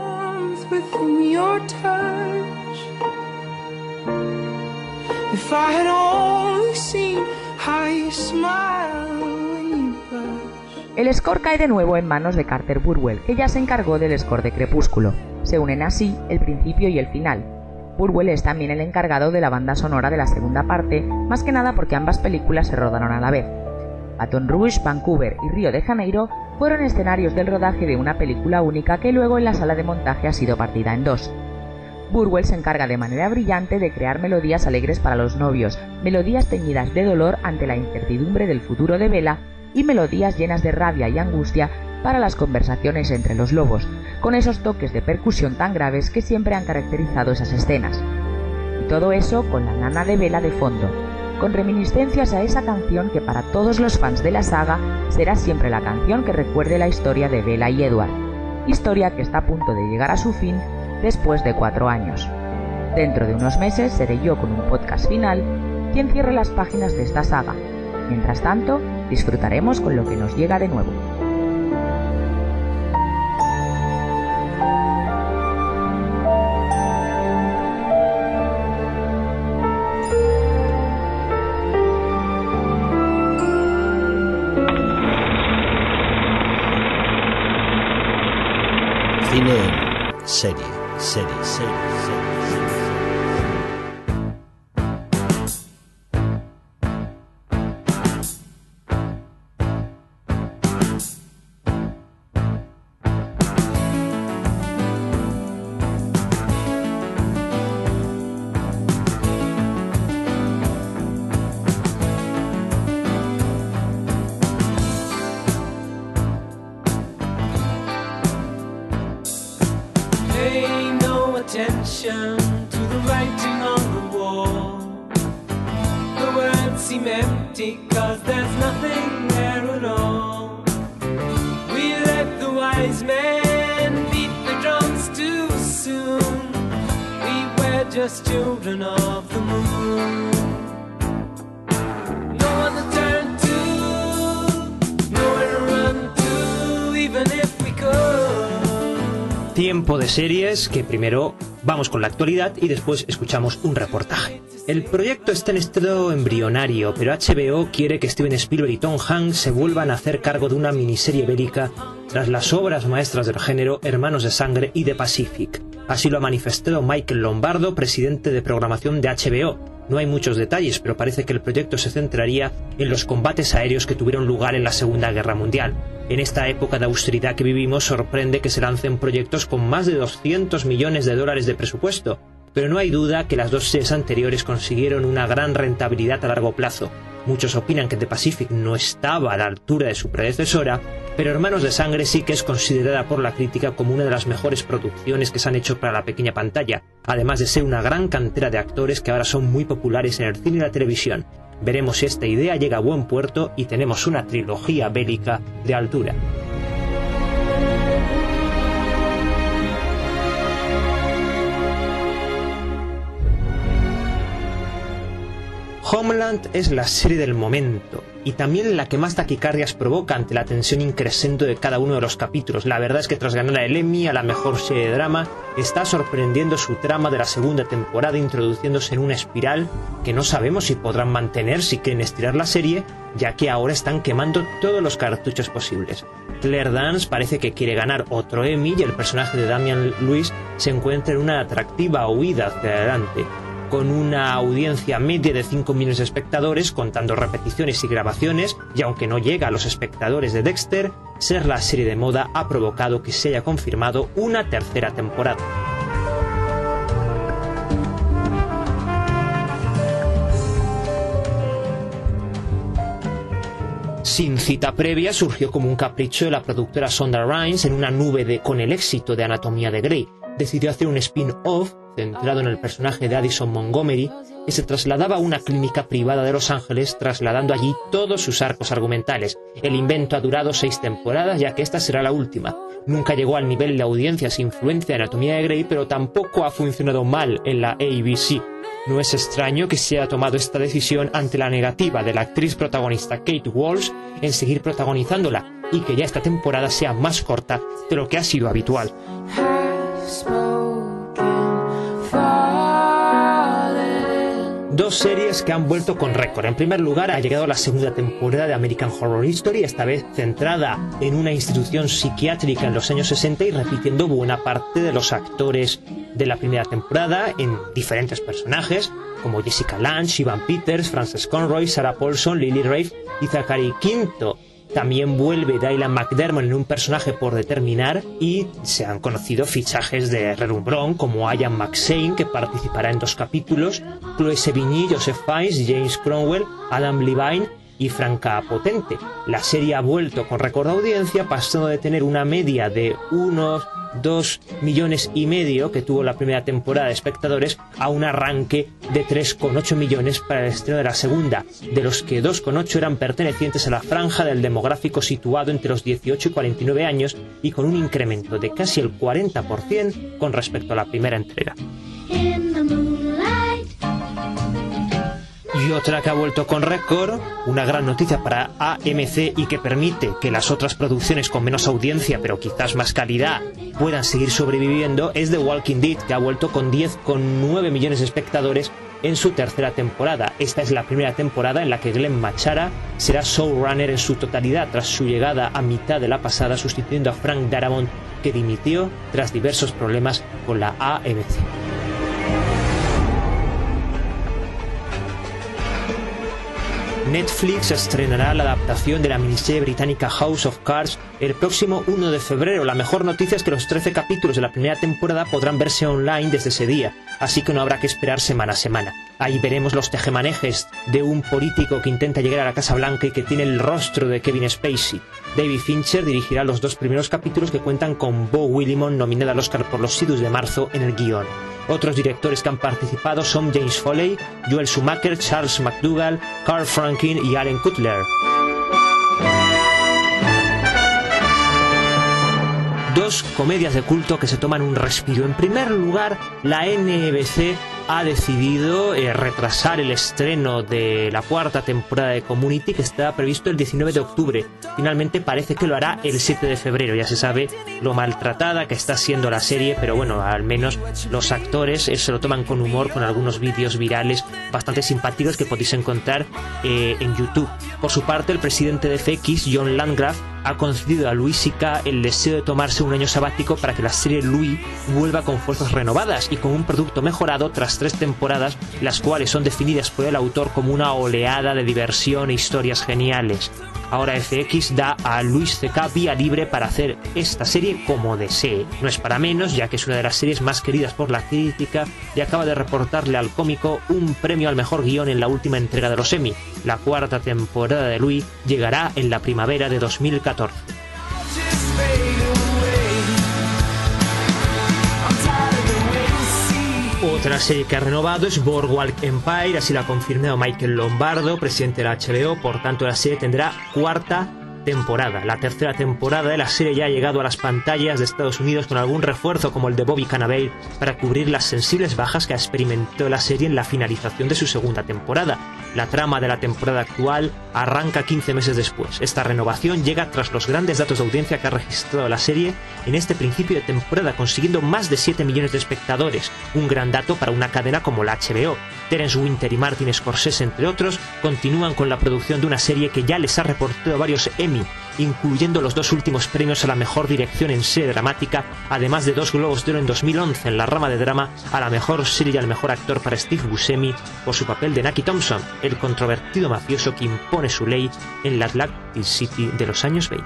El score cae de nuevo en manos de Carter Burwell, que ya se encargó del score de Crepúsculo. Se unen así el principio y el final. Burwell es también el encargado de la banda sonora de la segunda parte, más que nada porque ambas películas se rodaron a la vez. Baton Rouge, Vancouver y Río de Janeiro fueron escenarios del rodaje de una película única que luego en la sala de montaje ha sido partida en dos. Burwell se encarga de manera brillante de crear melodías alegres para los novios, melodías teñidas de dolor ante la incertidumbre del futuro de Bella y melodías llenas de rabia y angustia para las conversaciones entre los lobos, con esos toques de percusión tan graves que siempre han caracterizado esas escenas. Y todo eso con la nana de Bella de fondo, con reminiscencias a esa canción que para todos los fans de la saga será siempre la canción que recuerde la historia de Bella y Edward, historia que está a punto de llegar a su fin después de cuatro años. Dentro de unos meses seré yo con un podcast final quien cierre las páginas de esta saga. Mientras tanto, disfrutaremos con lo que nos llega de nuevo. Cine, serie, serie, serie, serie. Attention to the writing on the wall. The words seem empty cause there's nothing there at all. We let the wise men beat the drums too soon. We were just children of the moon. No one to turn to, nowhere to run to, even if we could. Tiempo de series, que primero vamos con la actualidad y después escuchamos un reportaje. El proyecto está en estado embrionario, pero H B O quiere que Steven Spielberg y Tom Hanks se vuelvan a hacer cargo de una miniserie bélica tras las obras maestras del género Hermanos de Sangre y The Pacific. Así lo ha manifestado Michael Lombardo, presidente de programación de H B O. No hay muchos detalles, pero parece que el proyecto se centraría en los combates aéreos que tuvieron lugar en la Segunda Guerra Mundial. En esta época de austeridad que vivimos, sorprende que se lancen proyectos con más de doscientos millones de dólares de presupuesto, pero no hay duda que las dos series anteriores consiguieron una gran rentabilidad a largo plazo. Muchos opinan que The Pacific no estaba a la altura de su predecesora, pero Hermanos de Sangre sí que es considerada por la crítica como una de las mejores producciones que se han hecho para la pequeña pantalla, además de ser una gran cantera de actores que ahora son muy populares en el cine y la televisión. Veremos si esta idea llega a buen puerto y tenemos una trilogía bélica de altura. Homeland es la serie del momento y también la que más taquicardias provoca ante la tensión increscendo de cada uno de los capítulos. La verdad es que tras ganar el Emmy a la mejor serie de drama, está sorprendiendo su trama de la segunda temporada, introduciéndose en una espiral que no sabemos si podrán mantener si quieren estirar la serie, ya que ahora están quemando todos los cartuchos posibles. Claire Danes parece que quiere ganar otro Emmy y el personaje de Damian Lewis se encuentra en una atractiva huida hacia adelante. Con una audiencia media de cinco millones de espectadores, contando repeticiones y grabaciones, y aunque no llega a los espectadores de Dexter, ser la serie de moda ha provocado que se haya confirmado una tercera temporada. Sin cita previa, surgió como un capricho de la productora Shonda Rhimes en una nube de con el éxito de Anatomía de Grey. Decidió hacer un spin-off centrado en el personaje de Addison Montgomery, que se trasladaba a una clínica privada de Los Ángeles, trasladando allí todos sus arcos argumentales. El invento ha durado seis temporadas, ya que esta será la última. Nunca llegó al nivel de audiencias e influencia de Anatomía de Grey, pero tampoco ha funcionado mal en la A B C. No es extraño que se haya tomado esta decisión ante la negativa de la actriz protagonista Kate Walsh en seguir protagonizándola, y que ya esta temporada sea más corta de lo que ha sido habitual. Dos series que han vuelto con récord. En primer lugar, ha llegado la segunda temporada de American Horror Story, esta vez centrada en una institución psiquiátrica en los años sesenta y repitiendo buena parte de los actores de la primera temporada en diferentes personajes, como Jessica Lange, Evan Peters, Frances Conroy, Sarah Paulson, Lily Rafe y Zachary Quinto. También vuelve Dylan McDermott en un personaje por determinar y se han conocido fichajes de relumbrón como Ian McShane, que participará en dos capítulos, Chloe Sevigny, Joseph Fiennes, James Cromwell, Adam Levine y Franca Potente. La serie ha vuelto con récord de audiencia, pasando de tener una media de unos dos millones y medio que tuvo la primera temporada de espectadores a un arranque de tres coma ocho millones para el estreno de la segunda, de los que dos coma ocho eran pertenecientes a la franja del demográfico situado entre los dieciocho y cuarenta y nueve años y con un incremento de casi el cuarenta por ciento con respecto a la primera entrega. Y otra que ha vuelto con récord, una gran noticia para A M C y que permite que las otras producciones con menos audiencia pero quizás más calidad puedan seguir sobreviviendo, es The Walking Dead, que ha vuelto con diez coma nueve millones de espectadores en su tercera temporada. Esta es la primera temporada en la que Glenn Machara será showrunner en su totalidad tras su llegada a mitad de la pasada, sustituyendo a Frank Darabont, que dimitió tras diversos problemas con la A M C. Netflix estrenará la adaptación de la miniserie británica House of Cards el próximo uno de febrero. La mejor noticia es que los trece capítulos de la primera temporada podrán verse online desde ese día, así que no habrá que esperar semana a semana. Ahí veremos los tejemanejes de un político que intenta llegar a la Casa Blanca y que tiene el rostro de Kevin Spacey. David Fincher dirigirá los dos primeros capítulos, que cuentan con Bo Willimon, nominada al Oscar por Los Idus de marzo, en el guión. Otros directores que han participado son James Foley, Joel Schumacher, Charles McDougall, Carl Franklin y Allen Cutler. Dos comedias de culto que se toman un respiro. En primer lugar, la N B C ha decidido eh, retrasar el estreno de la cuarta temporada de Community, que estaba previsto el diecinueve de octubre. Finalmente parece que lo hará el siete de febrero. Ya se sabe lo maltratada que está siendo la serie, pero bueno, al menos los actores eh, se lo toman con humor, con algunos vídeos virales bastante simpáticos que podéis encontrar eh, en YouTube. Por su parte, el presidente de F X, John Landgraf, ha concedido a Louis C K el deseo de tomarse un año sabático para que la serie Louis vuelva con fuerzas renovadas y con un producto mejorado tras tres temporadas, las cuales son definidas por el autor como una oleada de diversión e historias geniales. Ahora F X da a Louis C K vía libre para hacer esta serie como desee. No es para menos, ya que es una de las series más queridas por la crítica y acaba de reportarle al cómico un premio al mejor guión en la última entrega de los Emmy. La cuarta temporada de Louis llegará en la primavera de dos mil catorce. Otra serie que ha renovado es Boardwalk Empire, así lo ha confirmado Michael Lombardo, presidente de la H B O. Por tanto, la serie tendrá cuarta temporada. La tercera temporada de la serie ya ha llegado a las pantallas de Estados Unidos con algún refuerzo como el de Bobby Cannavale para cubrir las sensibles bajas que ha experimentado la serie en la finalización de su segunda temporada. La trama de la temporada actual arranca quince meses después. Esta renovación llega tras los grandes datos de audiencia que ha registrado la serie en este principio de temporada, consiguiendo más de siete millones de espectadores, un gran dato para una cadena como la H B O. Terence Winter y Martin Scorsese, entre otros, continúan con la producción de una serie que ya les ha reportado varios Emmy, incluyendo los dos últimos premios a la mejor dirección en serie dramática, además de dos Globos de Oro en dos mil once en la rama de drama a la mejor serie y al mejor actor para Steve Buscemi por su papel de Nucky Thompson, el controvertido mafioso que impone su ley en la Atlantic City de los años veinte.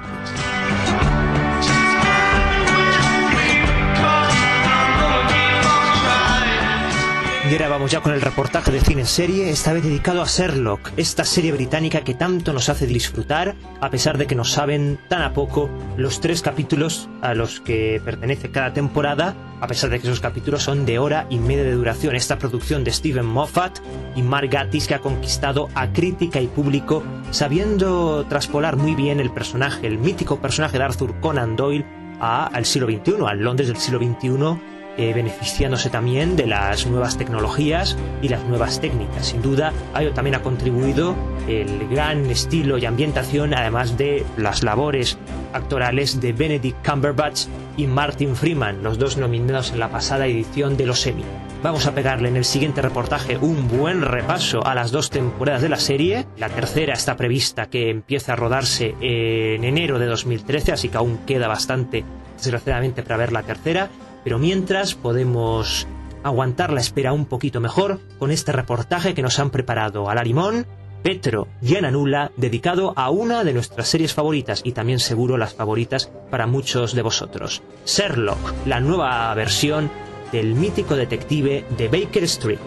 Y ahora vamos ya con el reportaje de cine en serie, esta vez dedicado a Sherlock, esta serie británica que tanto nos hace disfrutar, a pesar de que nos saben tan a poco los tres capítulos a los que pertenece cada temporada, a pesar de que esos capítulos son de hora y media de duración. Esta producción de Steven Moffat y Mark Gatiss, que ha conquistado a crítica y público, sabiendo traspolar muy bien el personaje, el mítico personaje de Arthur Conan Doyle, a, al siglo veintiuno, al Londres del siglo veintiuno, Eh, beneficiándose también de las nuevas tecnologías y las nuevas técnicas. Sin duda, a ello también ha contribuido el gran estilo y ambientación, además de las labores actorales de Benedict Cumberbatch y Martin Freeman, los dos nominados en la pasada edición de los Emmy. Vamos a pegarle en el siguiente reportaje un buen repaso a las dos temporadas de la serie. La tercera está prevista que empiece a rodarse en enero de dos mil trece, así que aún queda bastante, desgraciadamente, para ver la tercera. Pero mientras podemos aguantar la espera un poquito mejor con este reportaje que nos han preparado Ala Limón, Petro y Ana Nula, dedicado a una de nuestras series favoritas y también seguro las favoritas para muchos de vosotros. Sherlock, la nueva versión del mítico detective de Baker Street.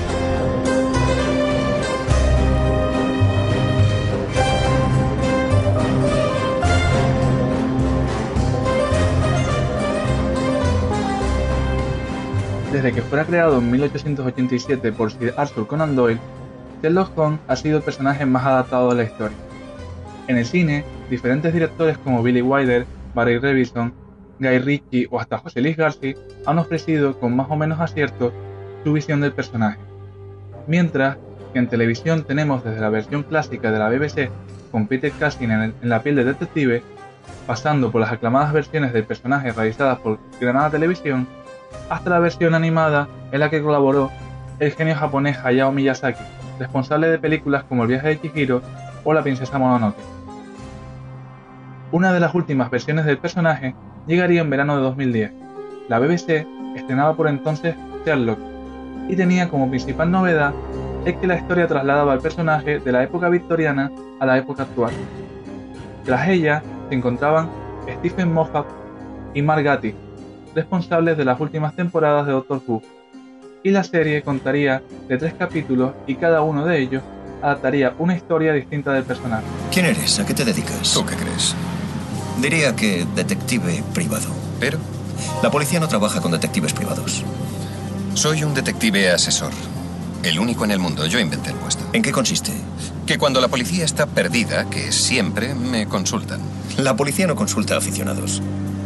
Desde que fuera creado en mil ochocientos ochenta y siete por Sir Arthur Conan Doyle, Sherlock Holmes ha sido el personaje más adaptado de la historia. En el cine, diferentes directores como Billy Wilder, Barry Levinson, Guy Ritchie o hasta José Luis García han ofrecido con más o menos acierto su visión del personaje. Mientras que en televisión tenemos desde la versión clásica de la B B C con Peter Cushing en, el, en la piel de detective, pasando por las aclamadas versiones del personaje realizadas por Granada Televisión, hasta la versión animada en la que colaboró el genio japonés Hayao Miyazaki, responsable de películas como El viaje de Chihiro o La princesa Mononoke. Una de las últimas versiones del personaje llegaría en verano de dos mil diez. La B B C estrenaba por entonces Sherlock y tenía como principal novedad el que la historia trasladaba al personaje de la época victoriana a la época actual. Tras ella se encontraban Stephen Moffat y Mark Gatiss, responsables de las últimas temporadas de Doctor Who, y la serie contaría de tres capítulos y cada uno de ellos adaptaría una historia distinta del personaje. ¿Quién eres? ¿A qué te dedicas? ¿Tú qué crees? Diría que detective privado. ¿Pero? La policía no trabaja con detectives privados. Soy un detective asesor. El único en el mundo. Yo inventé el puesto. ¿En qué consiste? Que cuando la policía está perdida, que siempre me consultan. La policía no consulta a aficionados.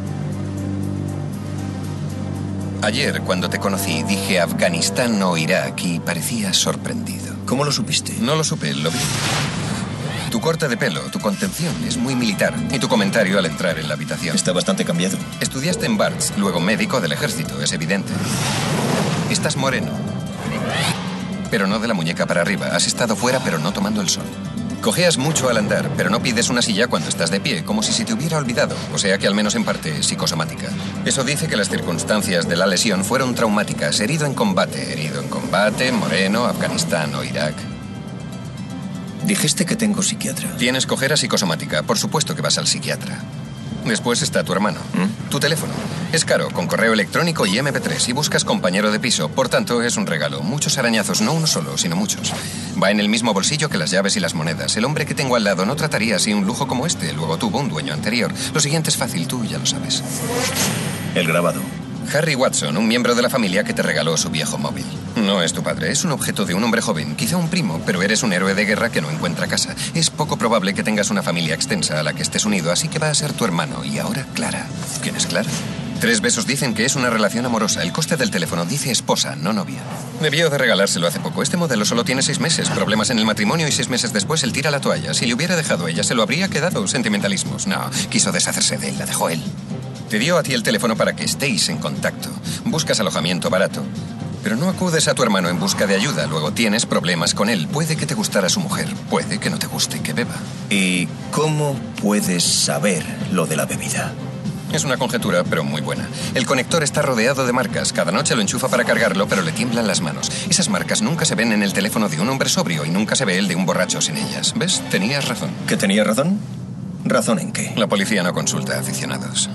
Ayer, cuando te conocí, dije Afganistán o Irak y parecías sorprendido. ¿Cómo lo supiste? No lo supe, lo vi. Tu corte de pelo, tu contención es muy militar. Y tu comentario al entrar en la habitación. Está bastante cambiado. Estudiaste en Barts, luego médico del ejército, es evidente. Estás moreno. Pero no de la muñeca para arriba. Has estado fuera, pero no tomando el sol. Cojeas mucho al andar, pero no pides una silla cuando estás de pie, como si se te hubiera olvidado, o sea que al menos en parte es psicosomática. Eso dice que las circunstancias de la lesión fueron traumáticas. Herido en combate, herido en combate, moreno, Afganistán o Irak. Dijiste que tengo psiquiatra. Tienes cojera psicosomática, por supuesto que vas al psiquiatra. Después está tu hermano. ¿Mm? Tu teléfono. Es caro, con correo electrónico y eme pe tres, y buscas compañero de piso. Por tanto, es un regalo. Muchos arañazos, no uno solo, sino muchos. Va en el mismo bolsillo que las llaves y las monedas. El hombre que tengo al lado no trataría así un lujo como este. Luego tuvo un dueño anterior. Lo siguiente es fácil, tú ya lo sabes. El grabado. Harry Watson, un miembro de la familia que te regaló su viejo móvil. No es tu padre, es un objeto de un hombre joven, quizá un primo, pero eres un héroe de guerra que no encuentra casa. Es poco probable que tengas una familia extensa a la que estés unido, así que va a ser tu hermano. Y ahora, Clara. ¿Quién es Clara? Tres besos dicen que es una relación amorosa. El coste del teléfono dice esposa, no novia. Debió de regalárselo hace poco. Este modelo solo tiene seis meses. Problemas en el matrimonio y seis meses después él tira la toalla. Si le hubiera dejado ella, se lo habría quedado. Sentimentalismos. No, quiso deshacerse de él. La dejó él. Te dio a ti el teléfono para que estéis en contacto. Buscas alojamiento barato. Pero no acudes a tu hermano en busca de ayuda. Luego tienes problemas con él. Puede que te gustara su mujer. Puede que no te guste que beba. ¿Y cómo puedes saber lo de la bebida? Es una conjetura, pero muy buena. El conector está rodeado de marcas. Cada noche lo enchufa para cargarlo, pero le tiemblan las manos. Esas marcas nunca se ven en el teléfono de un hombre sobrio y nunca se ve el de un borracho sin ellas. ¿Ves? Tenías razón. ¿Que tenía razón? ¿Razón en qué? La policía no consulta a aficionados.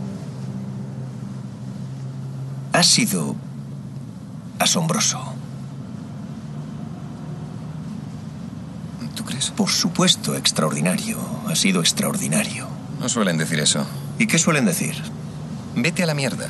Ha sido asombroso. ¿Tú crees? Por supuesto, extraordinario. Ha sido extraordinario. No suelen decir eso. ¿Y qué suelen decir? Vete a la mierda.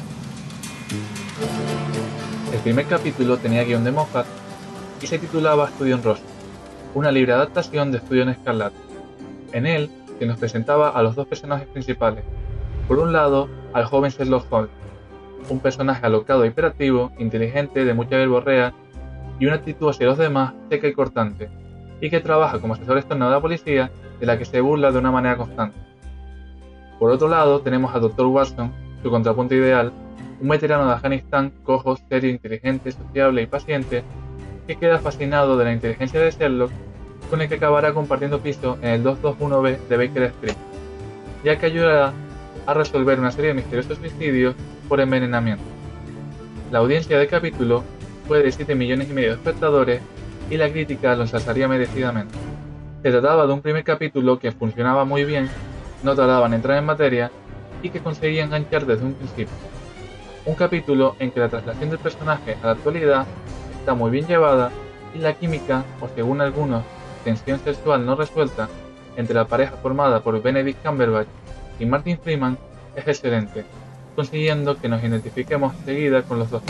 El primer capítulo tenía guión de Moffat y se titulaba Estudio en Rosa, una libre adaptación de Estudio en Escarlata. En él se nos presentaba a los dos personajes principales. Por un lado, al joven Sherlock Holmes, un personaje alocado e hiperactivo, inteligente, de mucha verborrea y una actitud hacia los demás seca y cortante, y que trabaja como asesor externo de la policía, de la que se burla de una manera constante. Por otro lado, tenemos al doctor Watson, su contrapunto ideal, un veterano de Afganistán, cojo, serio, inteligente, sociable y paciente, que queda fascinado de la inteligencia de Sherlock, con el que acabará compartiendo piso en el doscientos veintiuno B de Baker Street, ya que ayudará a resolver una serie de misteriosos suicidios por envenenamiento. La audiencia del capítulo fue de siete millones y medio de espectadores y la crítica lo ensalzaría merecidamente. Se trataba de un primer capítulo que funcionaba muy bien, no tardaban en entrar en materia y que conseguía enganchar desde un principio. Un capítulo en que la traslación del personaje a la actualidad está muy bien llevada y la química, o según algunos, tensión sexual no resuelta entre la pareja formada por Benedict Cumberbatch y Martin Freeman es excelente, consiguiendo que nos identifiquemos enseguida con los dos.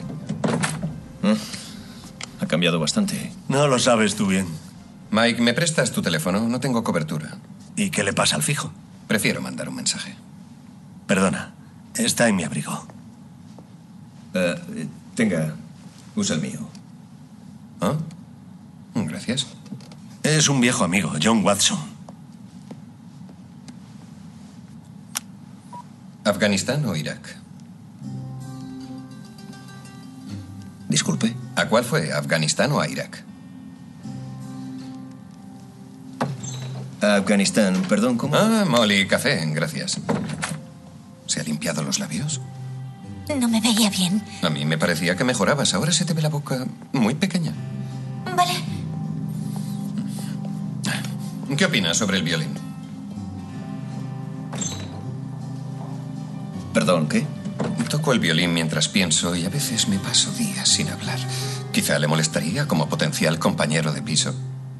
Ha cambiado bastante. No lo sabes tú bien. Mike, ¿me prestas tu teléfono? No tengo cobertura. ¿Y qué le pasa al fijo? Prefiero mandar un mensaje. Perdona, está en mi abrigo. Uh, tenga, usa el mío. ¿Ah? Gracias. Es un viejo amigo, John Watson. ¿Afganistán o Irak? Disculpe. ¿A cuál fue? ¿Afganistán o a Irak? Afganistán, perdón, ¿cómo? Ah, Molly, café, gracias. ¿Se ha limpiado los labios? No me veía bien. A mí me parecía que mejorabas. Ahora se te ve la boca muy pequeña. Vale. ¿Qué opinas sobre el violín? Perdón, ¿qué? Toco el violín mientras pienso y a veces me paso días sin hablar. Quizá le molestaría como potencial compañero de piso.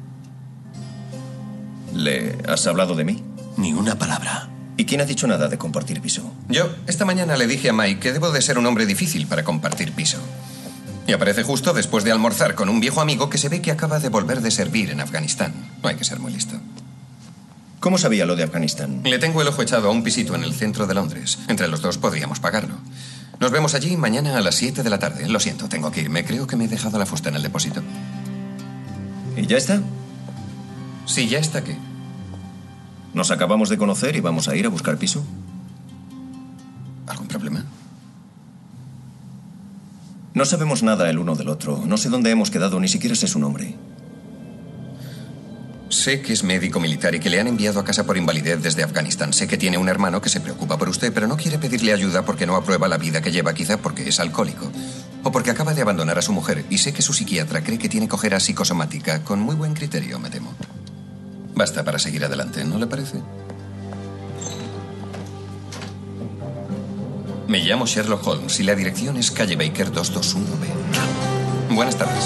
¿Le has hablado de mí? Ni una palabra. ¿Y quién ha dicho nada de compartir piso? Yo, esta mañana le dije a Mike que debo de ser un hombre difícil para compartir piso. Y aparece justo después de almorzar con un viejo amigo que se ve que acaba de volver de servir en Afganistán. No hay que ser muy listo. ¿Cómo sabía lo de Afganistán? Le tengo el ojo echado a un pisito en el centro de Londres. Entre los dos podríamos pagarlo. Nos vemos allí mañana a las siete de la tarde. Lo siento, tengo que irme. Creo que me he dejado la fusta en el depósito. ¿Y ya está? Sí, ya está aquí. Nos acabamos de conocer y vamos a ir a buscar piso. ¿Algún problema? No sabemos nada el uno del otro. No sé dónde hemos quedado, ni siquiera sé su nombre. Sé que es médico militar y que le han enviado a casa por invalidez desde Afganistán. Sé que tiene un hermano que se preocupa por usted, pero no quiere pedirle ayuda porque no aprueba la vida que lleva, quizá porque es alcohólico. O porque acaba de abandonar a su mujer. Y sé que su psiquiatra cree que tiene cojera psicosomática. Con muy buen criterio, me temo. Basta para seguir adelante, ¿no le parece? Me llamo Sherlock Holmes y la dirección es calle Baker doscientos veintiuno B. Buenas tardes.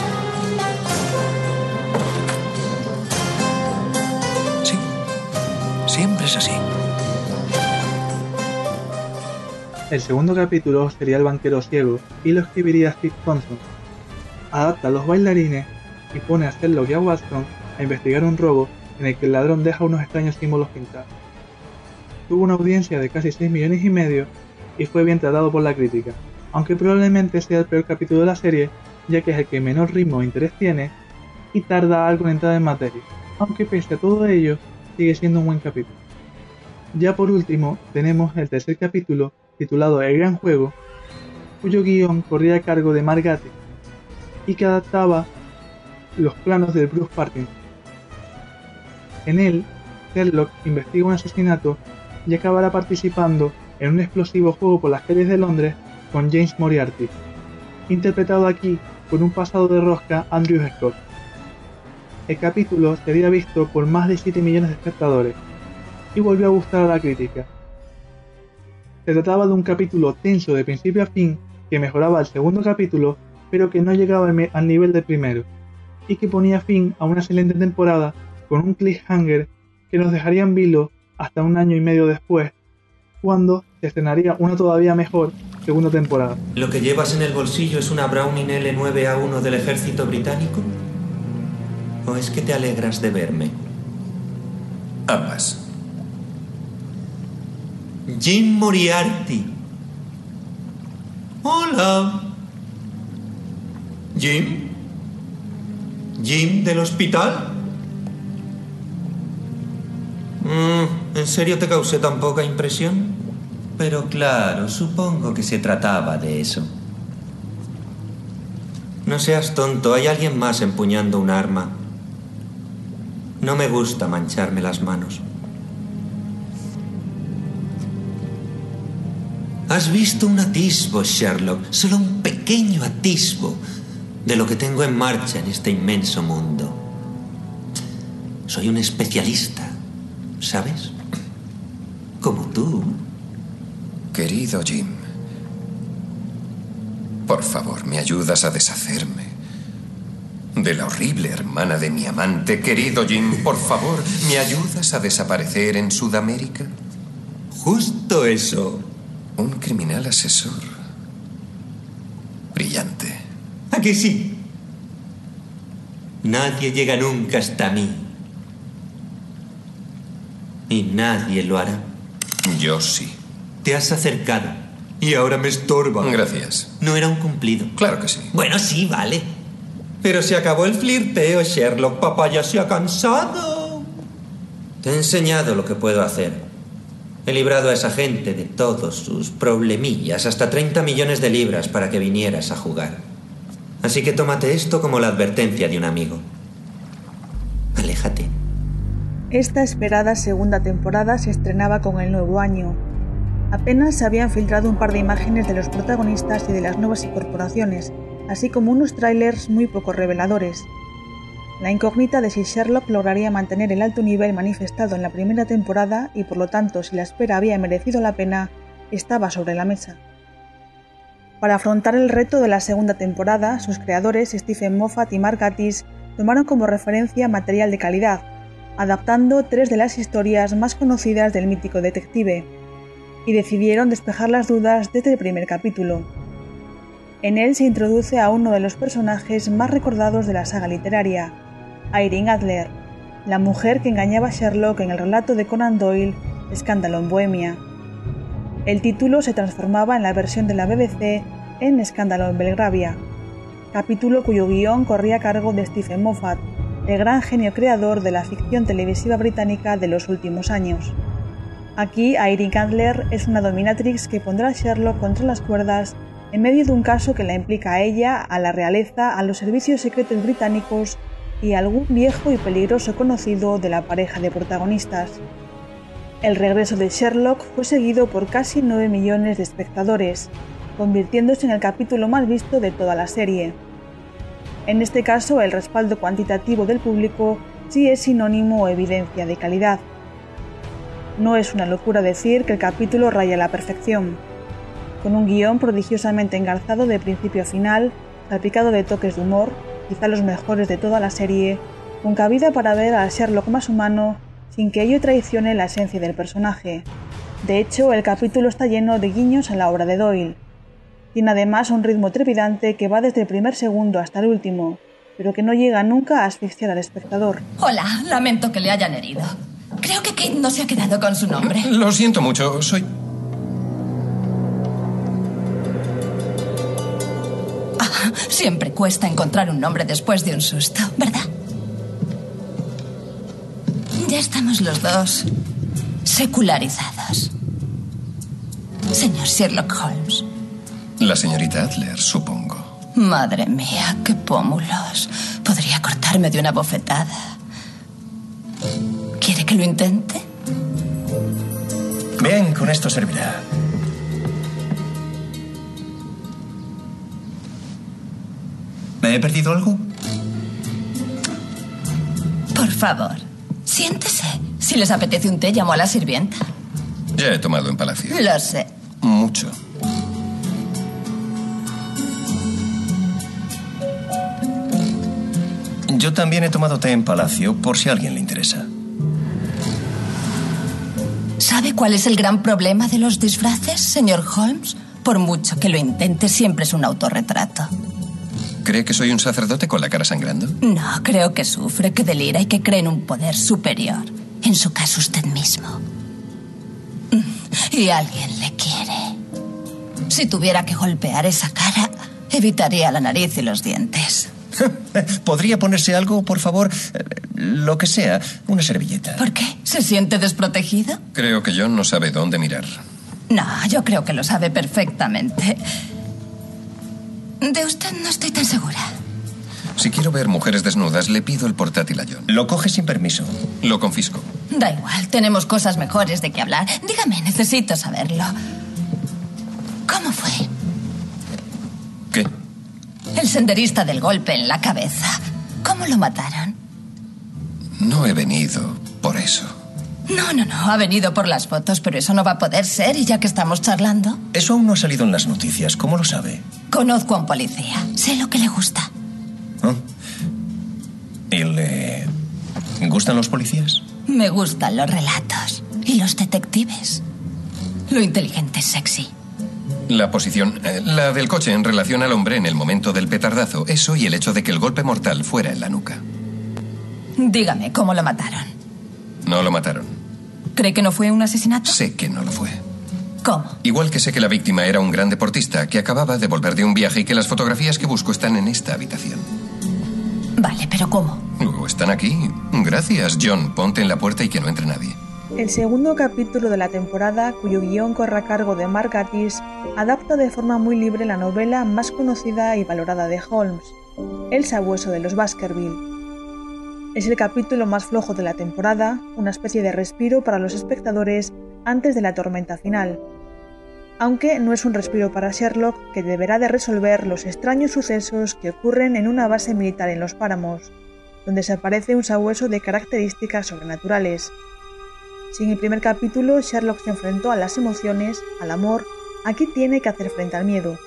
Siempre es así. El segundo capítulo sería El banquero ciego y lo escribiría Steve Thompson. Adapta a los bailarines y pone a Sherlock y a Watson a investigar un robo en el que el ladrón deja unos extraños símbolos pintados. Tuvo una audiencia de casi seis millones y medio y fue bien tratado por la crítica, aunque probablemente sea el peor capítulo de la serie, ya que es el que menor ritmo e interés tiene y tarda algo en entrar en materia, aunque pese a todo ello sigue siendo un buen capítulo. Ya por último tenemos el tercer capítulo titulado El Gran Juego, cuyo guión corría a cargo de Mark Gatiss y que adaptaba los planos del Bruce Partington. En él, Sherlock investiga un asesinato y acabará participando en un explosivo juego por las calles de Londres con James Moriarty, interpretado aquí por un pasado de rosca Andrew Scott. El capítulo sería visto por más de siete millones de espectadores y volvió a gustar a la crítica. Se trataba de un capítulo tenso de principio a fin que mejoraba el segundo capítulo, pero que no llegaba al nivel del primero, y que ponía fin a una excelente temporada con un cliffhanger que nos dejaría en vilo hasta un año y medio después, cuando se estrenaría una todavía mejor segunda temporada. ¿Lo que llevas en el bolsillo es una Browning L nueve A uno del ejército británico? ¿O es que te alegras de verme? Ambas. Jim Moriarty. Hola. ¿Jim? ¿Jim del hospital? Mm, ¿En serio te causé tan poca impresión? Pero claro, supongo que se trataba de eso. No seas tonto, hay alguien más empuñando un arma. No me gusta mancharme las manos. Has visto un atisbo, Sherlock, solo un pequeño atisbo de lo que tengo en marcha en este inmenso mundo. Soy un especialista, ¿sabes? Como tú. Querido Jim, por favor, ¿me ayudas a deshacerme de la horrible hermana de mi amante? Querido Jim, por favor, ¿me ayudas a desaparecer en Sudamérica? Justo eso. Un criminal asesor. Brillante. ¿A que sí? Nadie llega nunca hasta mí. Y nadie lo hará. Yo sí. Te has acercado y ahora me estorba. Gracias. No era un cumplido. Claro que sí. Bueno, sí, vale. Pero se acabó el flirteo, Sherlock. Papá ya se ha cansado. Te he enseñado lo que puedo hacer. He librado a esa gente de todos sus problemillas, hasta treinta millones de libras para que vinieras a jugar. Así que tómate esto como la advertencia de un amigo. Aléjate. Esta esperada segunda temporada se estrenaba con el nuevo año. Apenas se habían filtrado un par de imágenes de los protagonistas y de las nuevas incorporaciones, así como unos trailers muy poco reveladores. La incógnita de si Sherlock lograría mantener el alto nivel manifestado en la primera temporada y por lo tanto si la espera había merecido la pena, estaba sobre la mesa. Para afrontar el reto de la segunda temporada, sus creadores Stephen Moffat y Mark Gatiss tomaron como referencia material de calidad, adaptando tres de las historias más conocidas del mítico detective, y decidieron despejar las dudas desde el primer capítulo. En él se introduce a uno de los personajes más recordados de la saga literaria, Irene Adler, la mujer que engañaba a Sherlock en el relato de Conan Doyle, Escándalo en Bohemia. El título se transformaba en la versión de la B B C en Escándalo en Belgravia, capítulo cuyo guión corría a cargo de Stephen Moffat, el gran genio creador de la ficción televisiva británica de los últimos años. Aquí, Irene Adler es una dominatrix que pondrá a Sherlock contra las cuerdas en medio de un caso que la implica a ella, a la realeza, a los servicios secretos británicos y a algún viejo y peligroso conocido de la pareja de protagonistas. El regreso de Sherlock fue seguido por casi nueve millones de espectadores, convirtiéndose en el capítulo más visto de toda la serie. En este caso, el respaldo cuantitativo del público sí es sinónimo o evidencia de calidad. No es una locura decir que el capítulo raya la perfección. Con un guión prodigiosamente engarzado de principio a final, salpicado de toques de humor, quizá los mejores de toda la serie, con cabida para ver a Sherlock más humano, sin que ello traicione la esencia del personaje, De hecho, el capítulo está lleno de guiños a la obra de Doyle. Tiene además un ritmo trepidante que va desde el primer segundo hasta el último, pero que no llega nunca a asfixiar al espectador. Hola, lamento que le hayan herido. Creo que Kate no se ha quedado con su nombre. Lo siento mucho, soy... Ah, siempre cuesta encontrar un nombre después de un susto, ¿verdad? Ya estamos los dos secularizados. Señor Sherlock Holmes. La señorita Adler, supongo. Madre mía, qué pómulos. Podría cortarme de una bofetada. ¿Quiere que lo intente? Bien, con esto servirá. ¿Me he perdido algo? Por favor, siéntese. Si les apetece un té, llamo a la sirvienta. Ya he tomado en palacio. Lo sé. Mucho. Yo también he tomado té en palacio, por si a alguien le interesa. ¿Sabe cuál es el gran problema de los disfraces, señor Holmes? Por mucho que lo intente, siempre es un autorretrato. ¿Cree que soy un sacerdote con la cara sangrando? No, creo que sufre, que delira y que cree en un poder superior. En su caso, usted mismo. Y alguien le quiere. Si tuviera que golpear esa cara, evitaría la nariz y los dientes. ¿Podría ponerse algo, por favor? Lo que sea, una servilleta. ¿Por qué? ¿Se siente desprotegido? Creo que John no sabe dónde mirar. No, yo creo que lo sabe perfectamente. De usted no estoy tan segura. Si quiero ver mujeres desnudas, le pido el portátil a John. Lo coge sin permiso. Lo confisco. Da igual, tenemos cosas mejores de qué hablar. Dígame, necesito saberlo. ¿Cómo fue? ¿Qué? El senderista del golpe en la cabeza. ¿Cómo lo mataron? No he venido por eso. No, no, no. Ha venido por las fotos, pero eso no va a poder ser. Y ya que estamos charlando... Eso aún no ha salido en las noticias. ¿Cómo lo sabe? Conozco a un policía. Sé lo que le gusta. ¿Oh? ¿Y le gustan los policías? Me gustan los relatos. Y los detectives. Lo inteligente es sexy. La posición, eh, la del coche en relación al hombre en el momento del petardazo. Eso y el hecho de que el golpe mortal fuera en la nuca. Dígame, ¿cómo lo mataron? No lo mataron. ¿Cree que no fue un asesinato? Sé que no lo fue. ¿Cómo? Igual que sé que la víctima era un gran deportista que acababa de volver de un viaje y que las fotografías que busco están en esta habitación. Vale, pero ¿cómo? Luego están aquí. Gracias, John. Ponte en la puerta y que no entre nadie. El segundo capítulo de la temporada, cuyo guión corre a cargo de Mark Gatiss, adapta de forma muy libre la novela más conocida y valorada de Holmes, El sabueso de los Baskerville. Es el capítulo más flojo de la temporada, una especie de respiro para los espectadores antes de la tormenta final. Aunque no es un respiro para Sherlock, que deberá de resolver los extraños sucesos que ocurren en una base militar en los páramos, donde se aparece un sabueso de características sobrenaturales. Si en el primer capítulo Sherlock se enfrentó a las emociones, al amor, aquí tiene que hacer frente al miedo.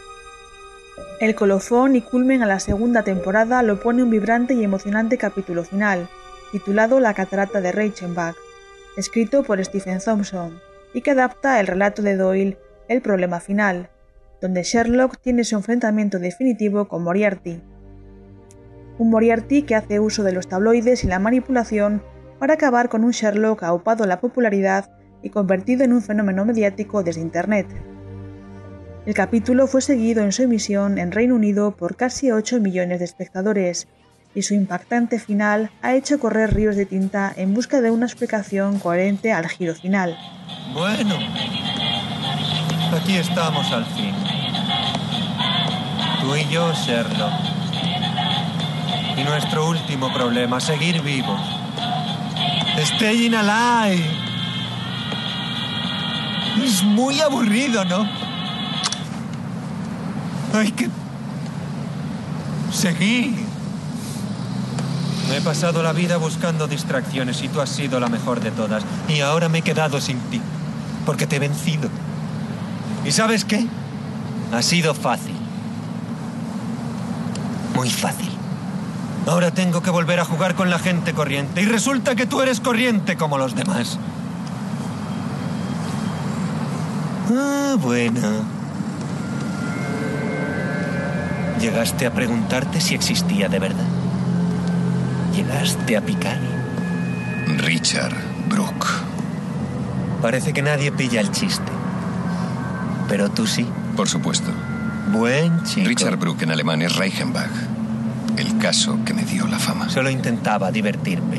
El colofón y culmen a la segunda temporada lo pone un vibrante y emocionante capítulo final, titulado La catarata de Reichenbach, escrito por Stephen Thompson, y que adapta el relato de Doyle, El problema final, donde Sherlock tiene su enfrentamiento definitivo con Moriarty. Un Moriarty que hace uso de los tabloides y la manipulación para acabar con un Sherlock aupado a la popularidad y convertido en un fenómeno mediático desde Internet. El capítulo fue seguido en su emisión en Reino Unido por casi ocho millones de espectadores, y su impactante final ha hecho correr ríos de tinta en busca de una explicación coherente al giro final. Bueno, aquí estamos al fin. Tú y yo, Sherlock. Y nuestro último problema, seguir vivos. Staying alive. Es muy aburrido, ¿no? Hay que seguir. Me he pasado la vida buscando distracciones y tú has sido la mejor de todas. Y ahora me he quedado sin ti, porque te he vencido. ¿Y sabes qué? Ha sido fácil. Muy fácil. Ahora tengo que volver a jugar con la gente corriente. Y resulta que tú eres corriente como los demás. Ah, bueno. ¿Llegaste a preguntarte si existía de verdad? ¿Llegaste a picar? Richard Brooke. Parece que nadie pilla el chiste. Pero tú sí. Por supuesto. Buen chico. Richard Brooke en alemán es Reichenbach. El caso que me dio la fama. Solo intentaba divertirme.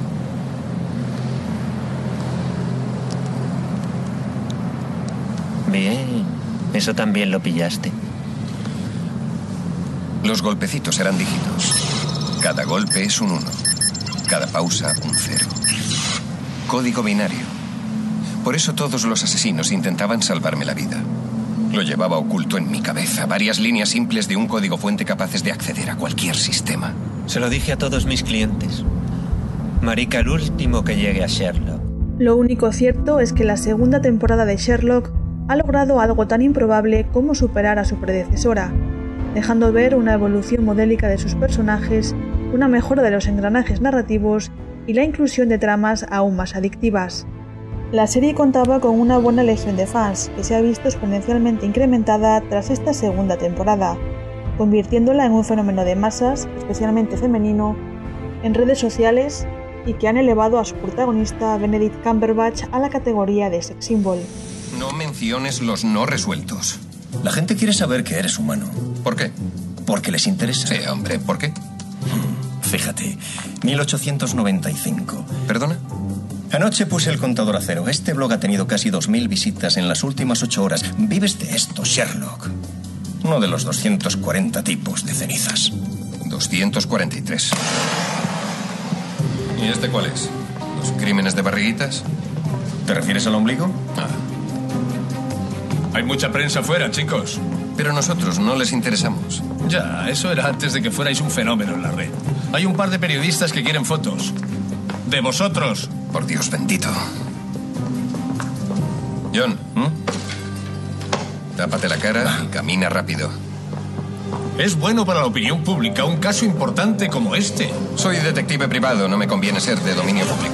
Bien. Eso también lo pillaste. Los golpecitos eran dígitos. Cada golpe es un uno. Cada pausa un cero. Código binario. Por eso todos los asesinos intentaban salvarme la vida. Lo llevaba oculto en mi cabeza. Varias líneas simples de un código fuente capaces de acceder a cualquier sistema. Se lo dije a todos mis clientes. Marica, el último que llegue a Sherlock. Lo único cierto es que la segunda temporada de Sherlock ha logrado algo tan improbable como superar a su predecesora, dejando ver una evolución modélica de sus personajes, una mejora de los engranajes narrativos y la inclusión de tramas aún más adictivas. La serie contaba con una buena legión de fans, que se ha visto exponencialmente incrementada tras esta segunda temporada, convirtiéndola en un fenómeno de masas, especialmente femenino, en redes sociales y que han elevado a su protagonista, Benedict Cumberbatch, a la categoría de sex symbol. No menciones los no resueltos. La gente quiere saber que eres humano. ¿Por qué? Porque les interesa. Sí, hombre, ¿por qué? Fíjate, mil ochocientos noventa y cinco. ¿Perdona? Anoche puse el contador a cero. Este blog ha tenido casi dos mil visitas en las últimas ocho horas. Vives de esto, Sherlock. No de los doscientos cuarenta tipos de cenizas. doscientos cuarenta y tres. ¿Y este cuál es? ¿Los crímenes de barriguitas? ¿Te refieres al ombligo? Ah. Hay mucha prensa fuera, chicos. Pero nosotros no les interesamos. Ya, eso era antes de que fuerais un fenómeno en la red. Hay un par de periodistas que quieren fotos. De vosotros. Por Dios bendito. John, ¿eh? Tápate la cara y camina rápido. Es bueno para la opinión pública un caso importante como este. Soy detective privado, no me conviene ser de dominio público.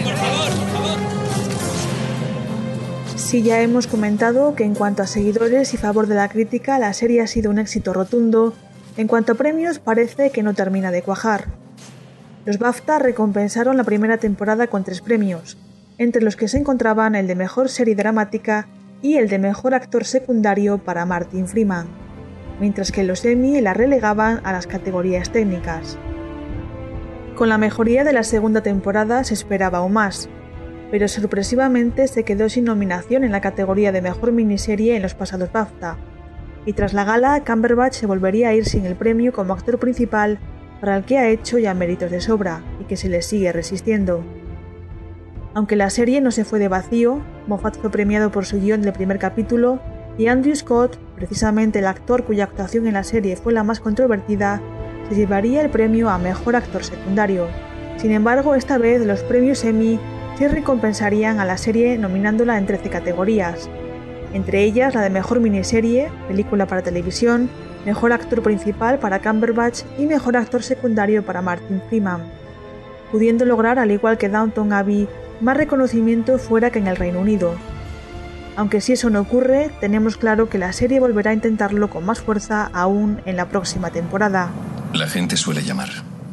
Sí, ya hemos comentado que en cuanto a seguidores y favor de la crítica, la serie ha sido un éxito rotundo. En cuanto a premios, parece que no termina de cuajar. Los BAFTA recompensaron la primera temporada con tres premios, entre los que se encontraban el de Mejor Serie Dramática y el de Mejor Actor Secundario para Martin Freeman, mientras que los Emmy la relegaban a las categorías técnicas. Con la mejoría de la segunda temporada se esperaba aún más, pero sorpresivamente se quedó sin nominación en la categoría de Mejor Miniserie en los pasados BAFTA, y tras la gala, Cumberbatch se volvería a ir sin el premio como actor principal, para el que ha hecho ya méritos de sobra y que se le sigue resistiendo. Aunque la serie no se fue de vacío, Moffat fue premiado por su guión del primer capítulo y Andrew Scott, precisamente el actor cuya actuación en la serie fue la más controvertida, se llevaría el premio a Mejor Actor Secundario. Sin embargo, esta vez los premios Emmy sí recompensarían a la serie nominándola en trece categorías, entre ellas la de Mejor Miniserie, Película para Televisión, Mejor Actor Principal para Cumberbatch y Mejor Actor Secundario para Martin Freeman, pudiendo lograr, al igual que Downton Abbey, más reconocimiento fuera que en el Reino Unido. Aunque si eso no ocurre, tenemos claro que la serie volverá a intentarlo con más fuerza aún en la próxima temporada. La gente suele llamar.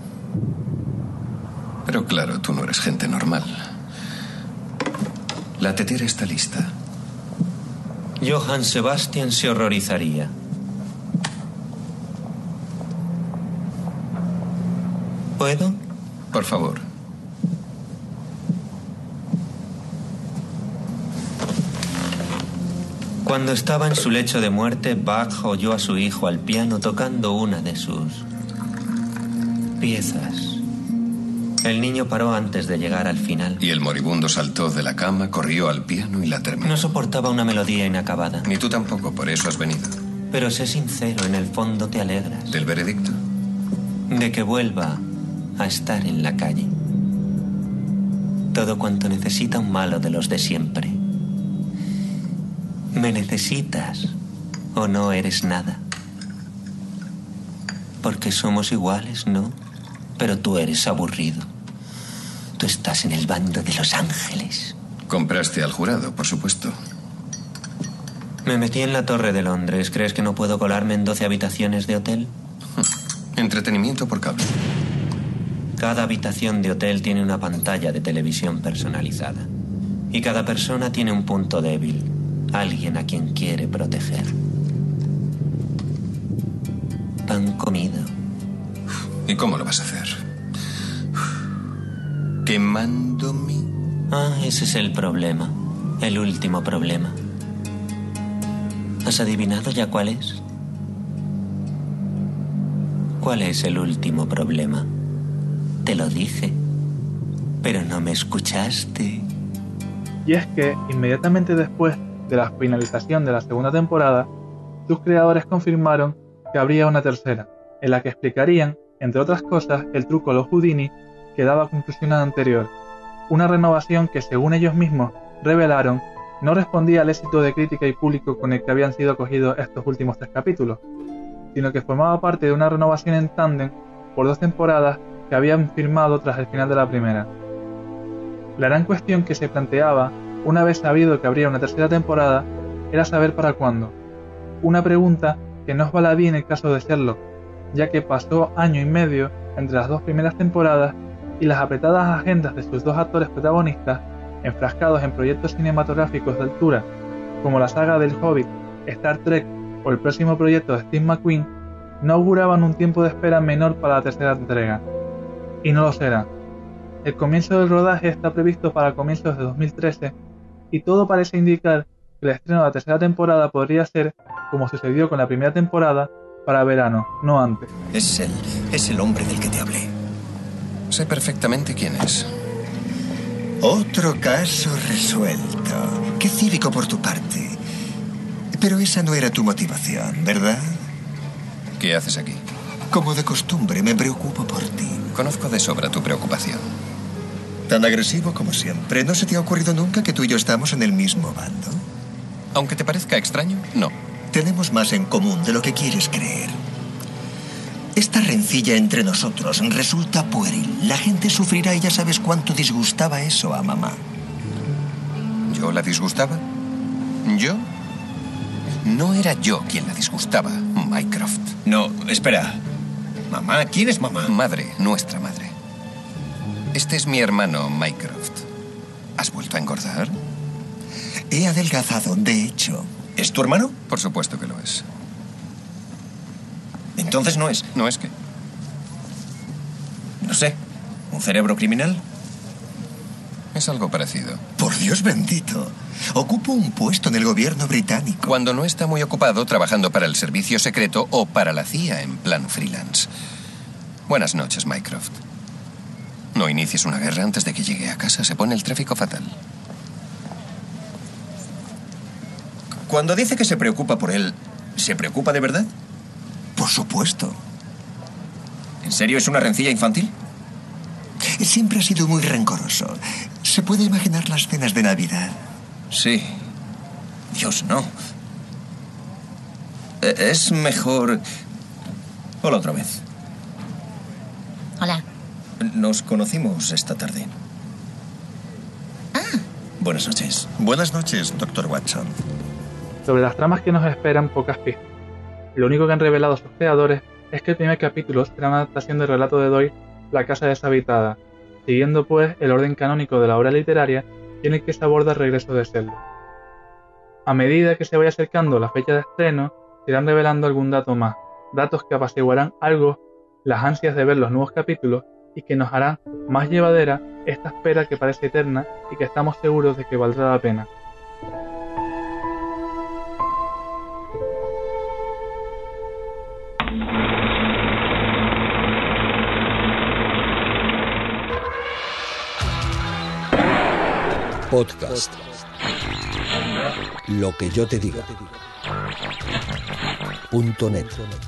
Pero claro, tú no eres gente normal. La tetera está lista. Johann Sebastian se horrorizaría. ¿Puedo? Por favor. Cuando estaba en su lecho de muerte, Bach oyó a su hijo al piano tocando una de sus piezas. El niño paró antes de llegar al final. Y el moribundo saltó de la cama, corrió al piano y la terminó. No soportaba una melodía inacabada. Ni tú tampoco, por eso has venido. Pero sé sincero, en el fondo te alegras. ¿Del veredicto? De que vuelva a estar en la calle. Todo cuanto necesita un malo de los de siempre. ¿Me necesitas o no eres nada? Porque somos iguales, ¿no? Pero tú eres aburrido. Tú estás en el bando de los ángeles. Compraste al jurado, por supuesto. Me metí en la Torre de Londres. ¿Crees que no puedo colarme en doce habitaciones de hotel? Entretenimiento por cable. Cada habitación de hotel tiene una pantalla de televisión personalizada. Y cada persona tiene un punto débil. Alguien a quien quiere proteger. Pan comido. ¿Y cómo lo vas a hacer? ¿Quemándome? Ah, ese es el problema. El último problema. ¿Has adivinado ya cuál es? ¿Cuál es el último problema? Te lo dije, pero no me escuchaste. Y es que, inmediatamente después de la finalización de la segunda temporada, sus creadores confirmaron que habría una tercera, en la que explicarían, entre otras cosas, el truco a los Houdini que daba conclusión a la anterior. Una renovación que, según ellos mismos revelaron, no respondía al éxito de crítica y público con el que habían sido acogidos estos últimos tres capítulos, sino que formaba parte de una renovación en tándem por dos temporadas que habían firmado tras el final de la primera. La gran cuestión que se planteaba, una vez sabido que habría una tercera temporada, era saber para cuándo. Una pregunta que no es baladí en el caso de Sherlock, ya que pasó año y medio entre las dos primeras temporadas y las apretadas agendas de sus dos actores protagonistas, enfrascados en proyectos cinematográficos de altura, como la saga del Hobbit, Star Trek o el próximo proyecto de Steve McQueen, no auguraban un tiempo de espera menor para la tercera entrega. Y no lo será. El comienzo del rodaje está previsto para comienzos de dos mil trece y todo parece indicar que el estreno de la tercera temporada podría ser, como sucedió con la primera temporada, para verano, no antes. Es él, es el hombre del que te hablé. Sé perfectamente quién es. Otro caso resuelto. Qué cívico por tu parte. Pero esa no era tu motivación, ¿verdad? ¿Qué haces aquí? Como de costumbre, me preocupo por ti. Conozco de sobra tu preocupación. Tan agresivo como siempre. ¿No se te ha ocurrido nunca que tú y yo estamos en el mismo bando? Aunque te parezca extraño, no. Tenemos más en común de lo que quieres creer. Esta rencilla entre nosotros resulta pueril. La gente sufrirá y ya sabes cuánto disgustaba eso a mamá. ¿Yo la disgustaba? ¿Yo? No era yo quien la disgustaba, Mycroft. No, espera. ¿Mamá? ¿Quién es mamá? Madre, nuestra madre. Este es mi hermano, Mycroft. ¿Has vuelto a engordar? He adelgazado, de hecho. ¿Es tu hermano? Por supuesto que lo es. Entonces no es. ¿No es qué? No sé. ¿Un cerebro criminal? Es algo parecido. Por Dios bendito. Ocupo un puesto en el gobierno británico. Cuando no está muy ocupado trabajando para el servicio secreto o para la C I A en plan freelance. Buenas noches, Mycroft. No inicies una guerra antes de que llegue a casa. Se pone el tráfico fatal. Cuando dice que se preocupa por él, ¿se preocupa de verdad? Por supuesto. ¿En serio es una rencilla infantil? Siempre ha sido muy rencoroso. ¿Se puede imaginar las cenas de Navidad? Sí. Dios, no. Es mejor... Hola otra vez. Hola. Nos conocimos esta tarde. Ah. Buenas noches. Buenas noches, doctor Watson. Sobre las tramas que nos esperan, pocas pistas. Lo único que han revelado sus creadores es que el primer capítulo será una adaptación del relato de Doyle, La casa deshabitada, siguiendo pues el orden canónico de la obra literaria en el que se aborda el regreso de Sherlock. A medida que se vaya acercando la fecha de estreno, se irán revelando algún dato más, datos que apaciguarán algo las ansias de ver los nuevos capítulos y que nos harán más llevadera esta espera que parece eterna y que estamos seguros de que valdrá la pena. Podcast. Lo que yo te diga. Punto net.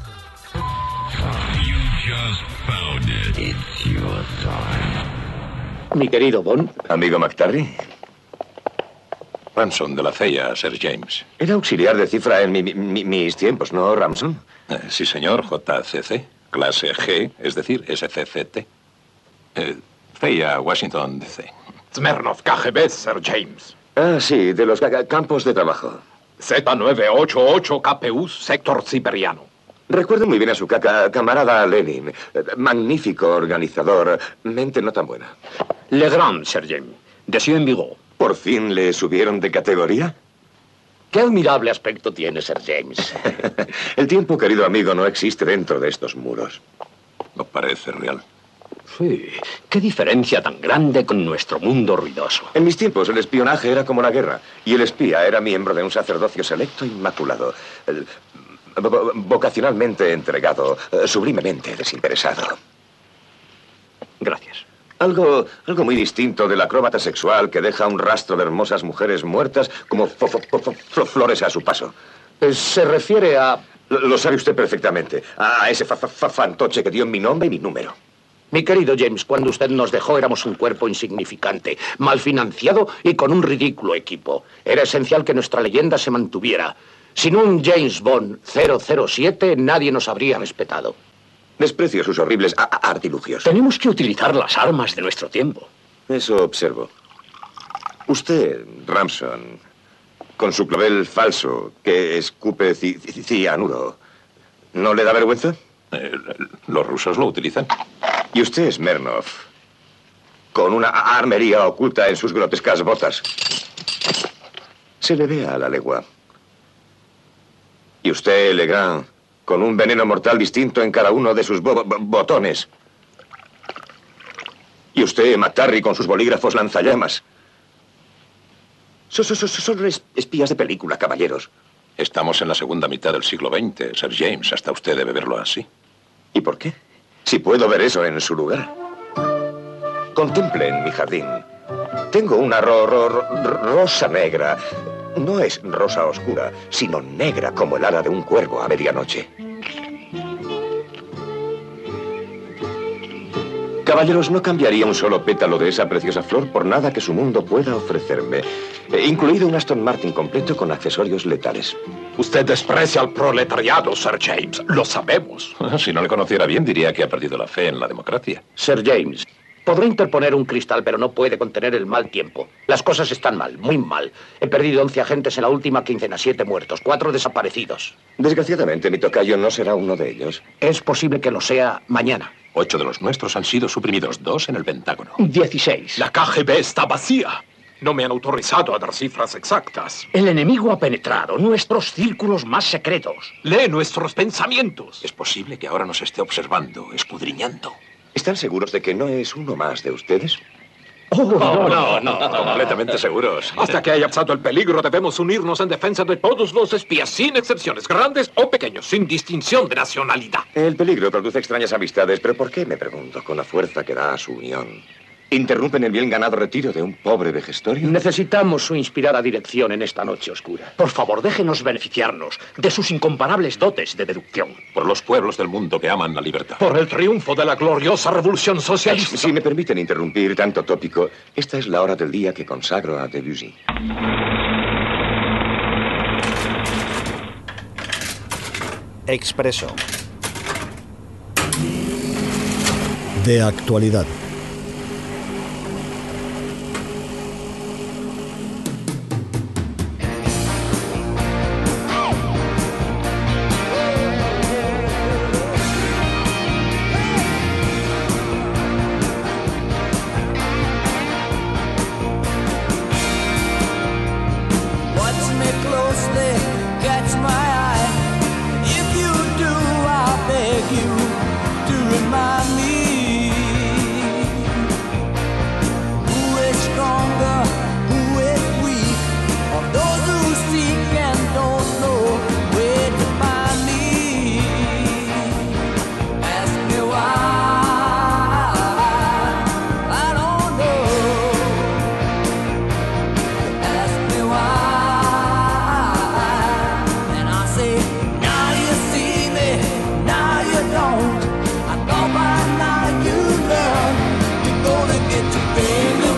Mi querido Bond. Amigo McTarry. Ramson, de la C I A, Sir James. Era auxiliar de cifra en mi, mi, mis tiempos, ¿no, Ramson? Eh, sí, señor. J C C. Clase G, es decir, S C C T. Eh, C I A, Washington, D C. Smirnov, K G B, Sir James. Ah, sí, de los campos de trabajo. Z nueve ocho ocho K P U, sector siberiano. Recuerdo muy bien a su caca, camarada Lenin. Magnífico organizador, mente no tan buena. Legrand, Sergei. De Cien Vigo. ¿Por fin le subieron de categoría? Qué admirable aspecto tiene, Sir James. El tiempo, querido amigo, no existe dentro de estos muros. No parece real. Sí, qué diferencia tan grande con nuestro mundo ruidoso. En mis tiempos el espionaje era como la guerra, y el espía era miembro de un sacerdocio selecto e inmaculado. El, vo- vocacionalmente entregado, sublimemente desinteresado. Gracias. Algo, algo muy distinto del acróbata sexual que deja un rastro de hermosas mujeres muertas como fo- fo- fo- fo- flores a su paso. Eh, Se refiere a... Lo, lo sabe usted perfectamente. A ese fa- fa- fantoche que dio mi nombre y mi número. Mi querido James, cuando usted nos dejó éramos un cuerpo insignificante, mal financiado y con un ridículo equipo. Era esencial que nuestra leyenda se mantuviera. Sin un James Bond cero cero siete nadie nos habría respetado. Desprecio sus horribles a- a- artilugios. Tenemos que utilizar las armas de nuestro tiempo. Eso observo. Usted, Ramson, con su clavel falso que escupe ci- ci- cianuro, ¿no le da vergüenza? Eh, los rusos lo utilizan. Y usted, Smirnov, con una a- armería oculta en sus grotescas botas. Se le ve a la legua. Y usted, Legrand, con un veneno mortal distinto en cada uno de sus bo- bo- botones. Y usted, McTarry, con sus bolígrafos lanzallamas. Son, son- son- son es- espías de película, caballeros. Estamos en la segunda mitad del siglo veinte, Sir James. Hasta usted debe verlo así. ¿Y por qué? Si puedo ver eso en su lugar. Contemplen mi jardín. Tengo una ro- ro- ro- rosa negra. No es rosa oscura, sino negra como el ala de un cuervo a medianoche. Caballeros, no cambiaría un solo pétalo de esa preciosa flor por nada que su mundo pueda ofrecerme, eh, incluido un Aston Martin completo con accesorios letales. Usted desprecia al proletariado, Sir James. Lo sabemos. Si no le conociera bien, diría que ha perdido la fe en la democracia. Sir James, podrá interponer un cristal, pero no puede contener el mal tiempo. Las cosas están mal, muy mal. He perdido once agentes en la última quincena, siete muertos, cuatro desaparecidos. Desgraciadamente, mi tocayo no será uno de ellos. Es posible que lo sea mañana. Ocho de los nuestros han sido suprimidos, dos en el Pentágono. Dieciséis. La K G B está vacía. No me han autorizado a dar cifras exactas. El enemigo ha penetrado nuestros círculos más secretos. Lee nuestros pensamientos. Es posible que ahora nos esté observando, escudriñando. ¿Están seguros de que no es uno más de ustedes? Oh, no, no, no, completamente seguros. Hasta que haya pasado el peligro, debemos unirnos en defensa de todos los espías, sin excepciones, grandes o pequeños, sin distinción de nacionalidad. El peligro produce extrañas amistades, pero ¿por qué, me pregunto, con la fuerza que da a su unión? ¿Interrumpen el bien ganado retiro de un pobre vejestorio? Necesitamos su inspirada dirección en esta noche oscura. Por favor, déjenos beneficiarnos de sus incomparables dotes de deducción. Por los pueblos del mundo que aman la libertad. Por el triunfo de la gloriosa revolución socialista. Si me permiten interrumpir tanto tópico, esta es la hora del día que consagro a Debussy. Expreso. De actualidad. Watch me closely, catch my eye. If you do, I beg you to remind me who is stronger, who is weak, of those who seek and don't know where to find me. Ask me why, I don't know. Ask me why, and I say, now you see me, now you don't. I thought by now you learn, you're gonna get your finger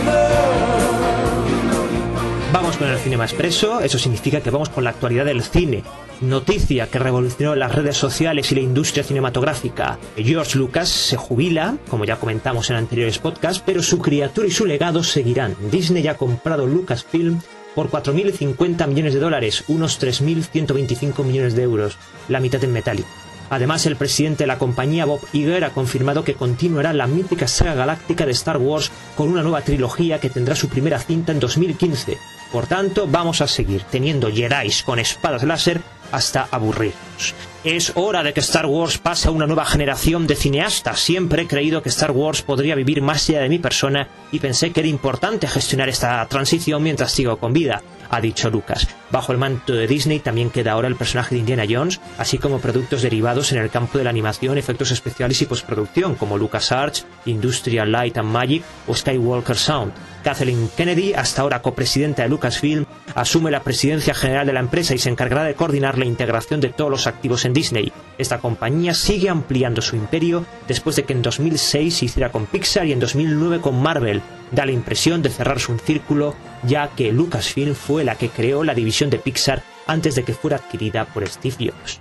burned. Vamos con el Cinema Expreso, eso significa que vamos con la actualidad del cine. Noticia que revolucionó las redes sociales y la industria cinematográfica. George Lucas se jubila, como ya comentamos en anteriores podcasts, pero su criatura y su legado seguirán. Disney ya ha comprado Lucasfilm por cuatro mil cincuenta millones de dólares, unos tres mil ciento veinticinco millones de euros, la mitad en metálico. Además, el presidente de la compañía, Bob Iger, ha confirmado que continuará la mítica saga galáctica de Star Wars con una nueva trilogía que tendrá su primera cinta en dos mil quince. Por tanto, vamos a seguir teniendo Jedis con espadas láser hasta aburrirnos. Es hora de que Star Wars pase a una nueva generación de cineastas. Siempre he creído que Star Wars podría vivir más allá de mi persona y pensé que era importante gestionar esta transición mientras sigo con vida, ha dicho Lucas. Bajo el manto de Disney también queda ahora el personaje de Indiana Jones, así como productos derivados en el campo de la animación, efectos especiales y postproducción, como LucasArts, Industrial Light and Magic o Skywalker Sound. Kathleen Kennedy, hasta ahora copresidenta de Lucasfilm, asume la presidencia general de la empresa y se encargará de coordinar la integración de todos los activos en Disney. Esta compañía sigue ampliando su imperio después de que en dos mil seis se hiciera con Pixar y en dos mil nueve con Marvel. Da la impresión de cerrarse un círculo, ya que Lucasfilm fue la que creó la división de Pixar antes de que fuera adquirida por Steve Jobs.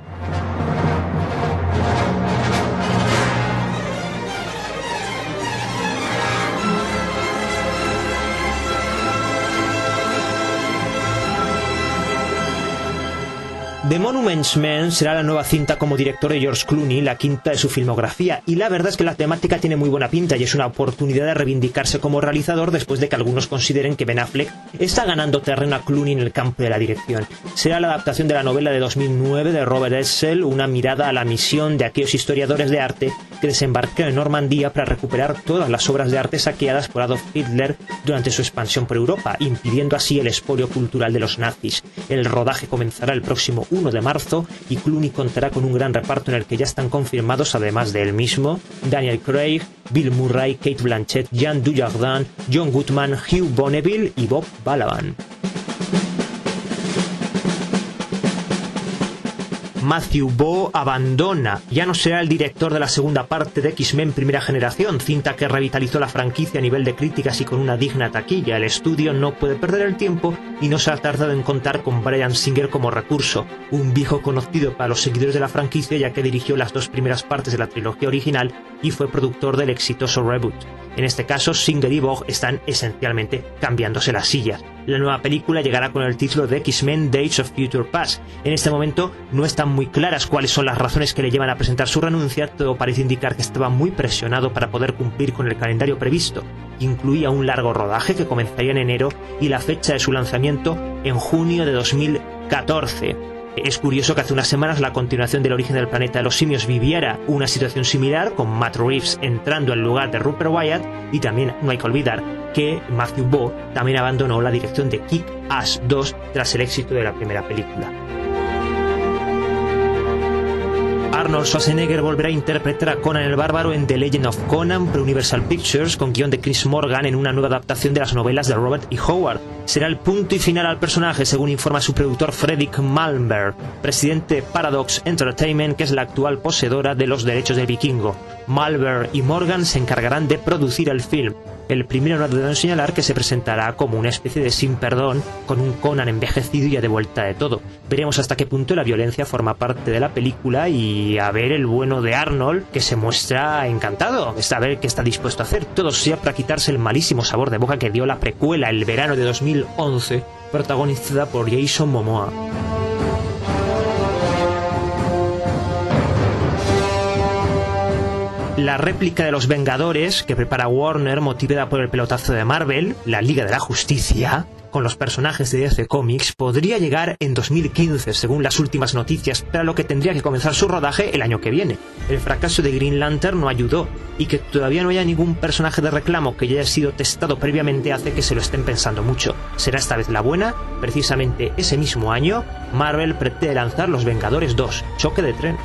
The Monuments Men será la nueva cinta como director de George Clooney, la quinta de su filmografía, y la verdad es que la temática tiene muy buena pinta y es una oportunidad de reivindicarse como realizador después de que algunos consideren que Ben Affleck está ganando terreno a Clooney en el campo de la dirección. Será la adaptación de la novela de dos mil nueve de Robert Edsel, una mirada a la misión de aquellos historiadores de arte que desembarcaron en Normandía para recuperar todas las obras de arte saqueadas por Adolf Hitler durante su expansión por Europa, impidiendo así el expolio cultural de los nazis. El rodaje comenzará el próximo uno de marzo y Clooney contará con un gran reparto en el que ya están confirmados, además de él mismo, Daniel Craig, Bill Murray, Cate Blanchett, Jean Dujardin, John Goodman, Hugh Bonneville y Bob Balaban. Matthew Vaughn abandona. Ya no será el director de la segunda parte de X-Men Primera Generación, cinta que revitalizó la franquicia a nivel de críticas y con una digna taquilla. El estudio no puede perder el tiempo y no se ha tardado en contar con Bryan Singer como recurso, un viejo conocido para los seguidores de la franquicia ya que dirigió las dos primeras partes de la trilogía original y fue productor del exitoso reboot. En este caso, Singer y Vaughn están esencialmente cambiándose las sillas. La nueva película llegará con el título de X-Men Days of Future Past. En este momento no están muy claras cuáles son las razones que le llevan a presentar su renuncia. Todo parece indicar que estaba muy presionado para poder cumplir con el calendario previsto. Incluía un largo rodaje que comenzaría en enero y la fecha de su lanzamiento en junio de dos mil catorce. Es curioso que hace unas semanas la continuación del Origen del Planeta de los Simios viviera una situación similar, con Matt Reeves entrando en lugar de Rupert Wyatt, y también no hay que olvidar que Matthew Vaughn también abandonó la dirección de Kick-Ass dos tras el éxito de la primera película. Arnold Schwarzenegger volverá a interpretar a Conan el Bárbaro en The Legend of Conan por Universal Pictures, con guión de Chris Morgan en una nueva adaptación de las novelas de Robert E. Howard. Será el punto y final al personaje, según informa su productor Fredrik Malmberg, presidente de Paradox Entertainment, que es la actual poseedora de los derechos de Vikingo. Malmberg y Morgan se encargarán de producir el film. El primero no debe señalar que se presentará como una especie de sin perdón, con un Conan envejecido y ya de vuelta de todo. Veremos hasta qué punto la violencia forma parte de la película y a ver el bueno de Arnold, que se muestra encantado, a ver qué está dispuesto a hacer. Todo sea para quitarse el malísimo sabor de boca que dio la precuela el verano de dos mil once, protagonizada por Jason Momoa. La réplica de Los Vengadores que prepara Warner, motivada por el pelotazo de Marvel, la Liga de la Justicia, con los personajes de D C Comics, podría llegar en dos mil quince, según las últimas noticias, para lo que tendría que comenzar su rodaje el año que viene. El fracaso de Green Lantern no ayudó, y que todavía no haya ningún personaje de reclamo que ya haya sido testado previamente hace que se lo estén pensando mucho. ¿Será esta vez la buena? Precisamente ese mismo año, Marvel pretende lanzar Los Vengadores dos, Choque de Tren.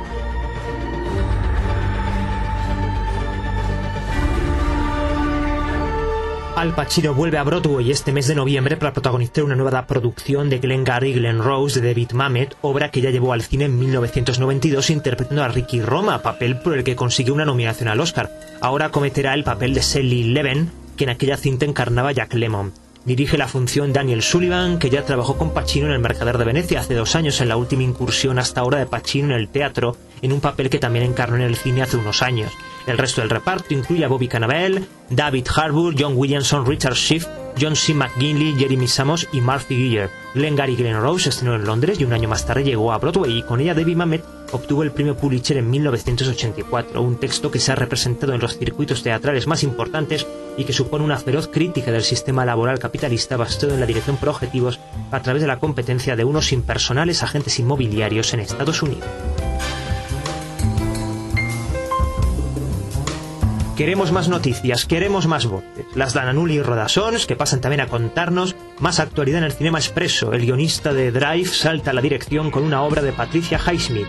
Al Pacino vuelve a Broadway este mes de noviembre para protagonizar una nueva producción de Glengarry Glen Rose de David Mamet, obra que ya llevó al cine en mil novecientos noventa y dos interpretando a Ricky Roma, papel por el que consiguió una nominación al Oscar. Ahora cometerá el papel de Sally Leven, que en aquella cinta encarnaba a Jack Lemmon. Dirige la función Daniel Sullivan, que ya trabajó con Pacino en El Mercader de Venecia hace dos años, en la última incursión hasta ahora de Pacino en el teatro, en un papel que también encarnó en el cine hace unos años. El resto del reparto incluye a Bobby Cannavale, David Harbour, John Williamson, Richard Schiff, John C. McGinley, Jeremy Samos y Martha Giger. Glengarry Glen Rose se estrenó en Londres y un año más tarde llegó a Broadway, y con ella David Mamet obtuvo el premio Pulitzer en mil novecientos ochenta y cuatro, un texto que se ha representado en los circuitos teatrales más importantes y que supone una feroz crítica del sistema laboral capitalista basado en la dirección por objetivos a través de la competencia de unos impersonales agentes inmobiliarios en Estados Unidos. Queremos más noticias, queremos más voces. Las dan Anuli y Rodasons, que pasan también a contarnos más actualidad en el Cinema Expresso. El guionista de Drive salta a la dirección con una obra de Patricia Highsmith.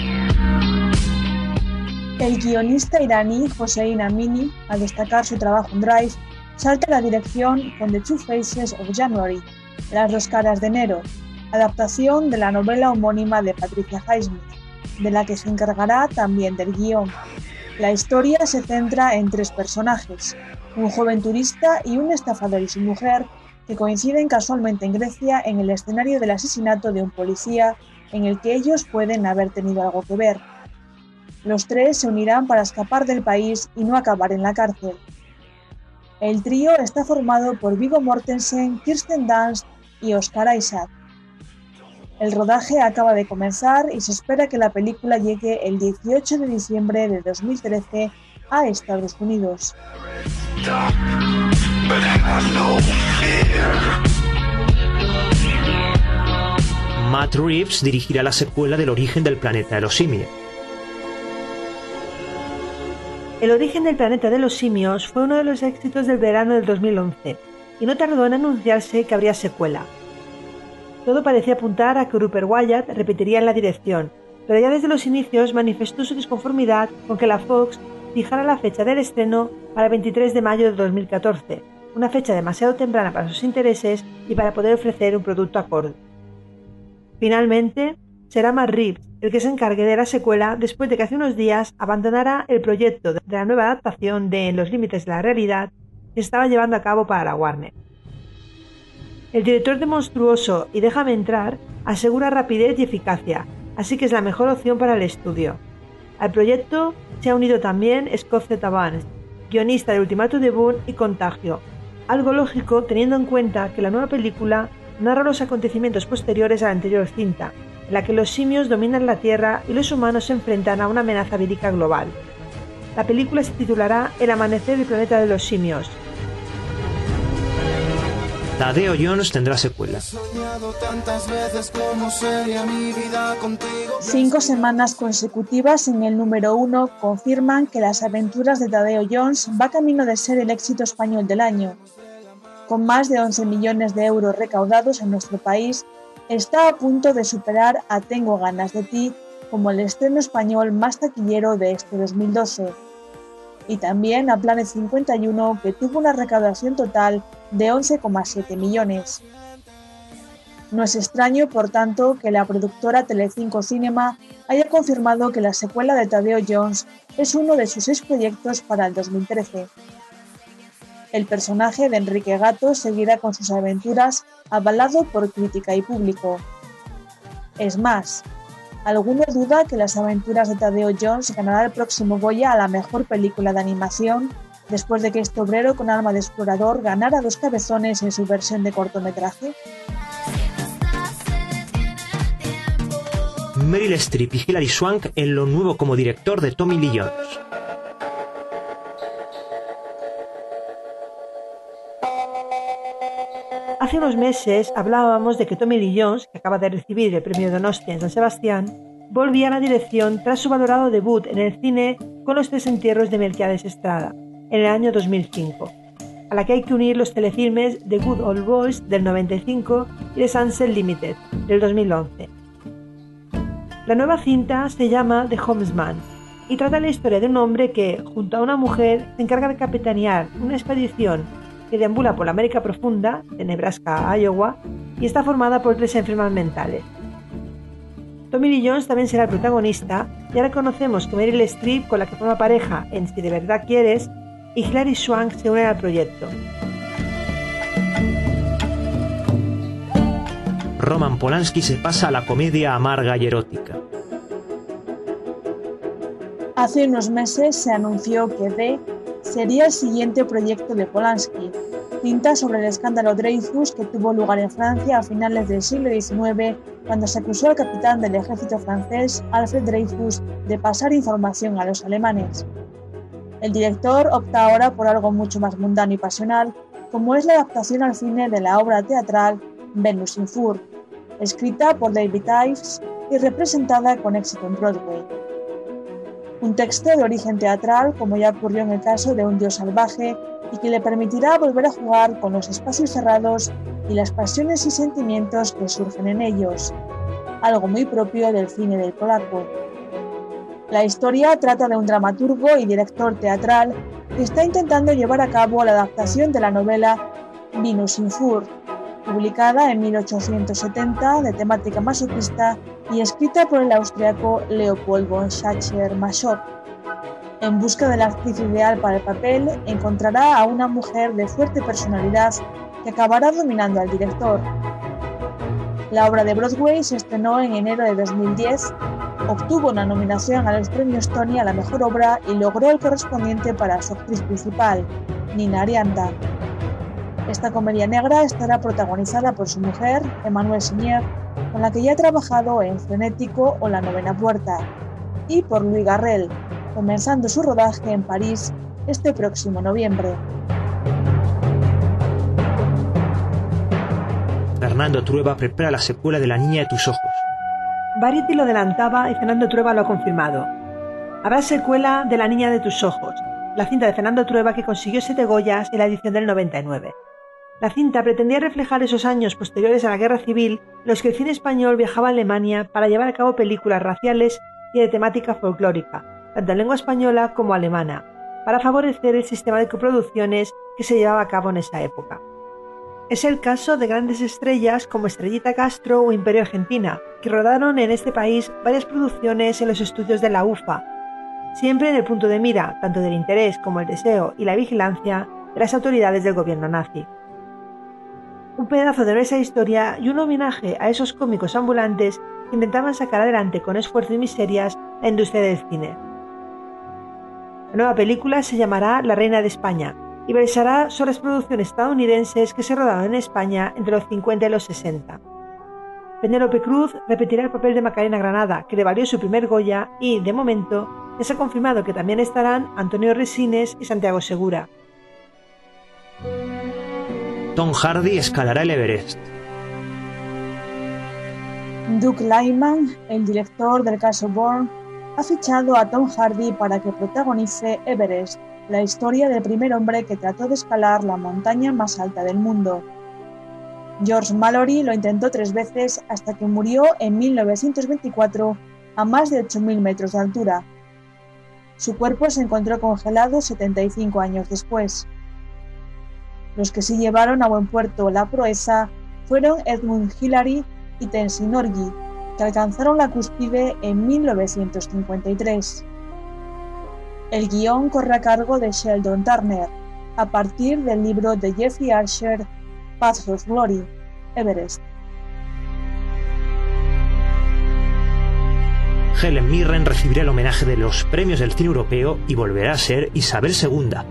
El guionista iraní Hossein Amini, al destacar su trabajo en Drive, salta a la dirección con The Two Faces of January, Las dos caras de enero, adaptación de la novela homónima de Patricia Highsmith, de la que se encargará también del guión. La historia se centra en tres personajes, un joven turista y un estafador y su mujer, que coinciden casualmente en Grecia en el escenario del asesinato de un policía en el que ellos pueden haber tenido algo que ver. Los tres se unirán para escapar del país y no acabar en la cárcel. El trío está formado por Viggo Mortensen, Kirsten Dunst y Oscar Isaac. El rodaje acaba de comenzar y se espera que la película llegue el dieciocho de diciembre de dos mil trece a Estados Unidos. Matt Reeves dirigirá la secuela del Origen del planeta de los simios. El Origen del planeta de los simios fue uno de los éxitos del verano del dos mil once y no tardó en anunciarse que habría secuela. Todo parecía apuntar a que Rupert Wyatt repetiría en la dirección, pero ya desde los inicios manifestó su disconformidad con que la Fox fijara la fecha del estreno para el veintitrés de mayo de dos mil catorce, una fecha demasiado temprana para sus intereses y para poder ofrecer un producto acorde. Finalmente, será Matt Reeves el que se encargue de la secuela después de que hace unos días abandonara el proyecto de la nueva adaptación de En los límites de la realidad que estaba llevando a cabo para la Warner. El director de Monstruoso y Déjame entrar asegura rapidez y eficacia, así que es la mejor opción para el estudio. Al proyecto se ha unido también Scott Z. Barnes, guionista de Ultimátum de Bourne y Contagio, algo lógico teniendo en cuenta que la nueva película narra los acontecimientos posteriores a la anterior cinta, en la que los simios dominan la Tierra y los humanos se enfrentan a una amenaza vírica global. La película se titulará El amanecer del planeta de los simios. Tadeo Jones tendrá secuela. Cinco semanas consecutivas en el número uno confirman que Las aventuras de Tadeo Jones va camino de ser el éxito español del año. Con más de once millones de euros recaudados en nuestro país, está a punto de superar a Tengo ganas de ti como el estreno español más taquillero de este dos mil doce. Y también a Planet cincuenta y uno, que tuvo una recaudación total de once coma siete millones. No es extraño, por tanto, que la productora Telecinco Cinema haya confirmado que la secuela de Tadeo Jones es uno de sus seis proyectos para el dos mil trece. El personaje de Enrique Gato seguirá con sus aventuras, avalado por crítica y público. Es más, ¿alguno duda que Las aventuras de Tadeo Jones ganará el próximo Goya a la mejor película de animación, después de que este obrero con alma de explorador ganara dos cabezones en su versión de cortometraje? Meryl Streep y Hilary Swank en lo nuevo como director de Tommy Lee Jones. Hace unos meses hablábamos de que Tommy Lee Jones, que acaba de recibir el premio Donostia en San Sebastián, volvía a la dirección tras su valorado debut en el cine con Los tres entierros de Melquiades Estrada, en el año dos mil cinco, a la que hay que unir los telefilmes The Good Old Boys del noventa y cinco y The Sunset Limited del dos mil once. La nueva cinta se llama The Homesman y trata la historia de un hombre que, junto a una mujer, se encarga de capitanear una expedición que deambula por la América Profunda, de Nebraska a Iowa, y está formada por tres enfermas mentales. Tommy Lee Jones también será el protagonista, y ahora conocemos que Meryl Streep, con la que forma pareja en Si de verdad quieres, y Hilary Swank se unen al proyecto. Roman Polanski se pasa a la comedia amarga y erótica. Hace unos meses se anunció que D sería el siguiente proyecto de Polanski, cinta sobre el escándalo Dreyfus que tuvo lugar en Francia a finales del siglo diecinueve, cuando se acusó al capitán del ejército francés, Alfred Dreyfus, de pasar información a los alemanes. El director opta ahora por algo mucho más mundano y pasional, como es la adaptación al cine de la obra teatral Venus in Fur, escrita por David Ives y representada con éxito en Broadway. Un texto de origen teatral, como ya ocurrió en el caso de Un Dios salvaje, y que le permitirá volver a jugar con los espacios cerrados y las pasiones y sentimientos que surgen en ellos, algo muy propio del cine del polaco. La historia trata de un dramaturgo y director teatral que está intentando llevar a cabo la adaptación de la novela Venus in Fur, publicada en mil ochocientos setenta, de temática masoquista y escrita por el austriaco Leopold von Sacher-Masoch. En busca de la actriz ideal para el papel, encontrará a una mujer de fuerte personalidad que acabará dominando al director. La obra de Broadway se estrenó en enero de dos mil diez, obtuvo una nominación a los premios Tony a la mejor obra y logró el correspondiente para su actriz principal, Nina Arianda. Esta comedia negra estará protagonizada por su mujer, Emmanuelle Seigner, con la que ya ha trabajado en Frenético o La novena puerta, y por Louis Garrel, comenzando su rodaje en París este próximo noviembre. Fernando Trueba prepara la secuela de La niña de tus ojos. Variety lo adelantaba y Fernando Trueba lo ha confirmado. Habrá secuela de La niña de tus ojos, la cinta de Fernando Trueba que consiguió siete Goyas en la edición del noventa y nueve. La cinta pretendía reflejar esos años posteriores a la Guerra Civil en los que el cine español viajaba a Alemania para llevar a cabo películas raciales y de temática folclórica, tanto en lengua española como alemana, para favorecer el sistema de coproducciones que se llevaba a cabo en esa época. Es el caso de grandes estrellas como Estrellita Castro o Imperio Argentina, que rodaron en este país varias producciones en los estudios de la U F A, siempre en el punto de mira tanto del interés como el deseo y la vigilancia de las autoridades del gobierno nazi. Un pedazo de nuestra historia y un homenaje a esos cómicos ambulantes que intentaban sacar adelante con esfuerzo y miserias la industria del cine. La nueva película se llamará La Reina de España y versará sobre las producciones estadounidenses que se rodaron en España entre los cincuenta y los sesenta. Penélope Cruz repetirá el papel de Macarena Granada, que le valió su primer Goya, y, de momento, ya se ha confirmado que también estarán Antonio Resines y Santiago Segura. Tom Hardy escalará el Everest. Doug Liman, el director del caso Bourne, ha fichado a Tom Hardy para que protagonice Everest, la historia del primer hombre que trató de escalar la montaña más alta del mundo. George Mallory lo intentó tres veces hasta que murió en mil novecientos veinticuatro a más de ocho mil metros de altura. Su cuerpo se encontró congelado setenta y cinco años después. Los que sí llevaron a buen puerto la proeza fueron Edmund Hillary y Tenzin Norgay, que alcanzaron la cúspide en mil novecientos cincuenta y tres. El guión corre a cargo de Sheldon Turner, a partir del libro de Jeffrey Archer, Paths of Glory, Everest. Helen Mirren recibirá el homenaje de los premios del cine europeo y volverá a ser Isabel segunda.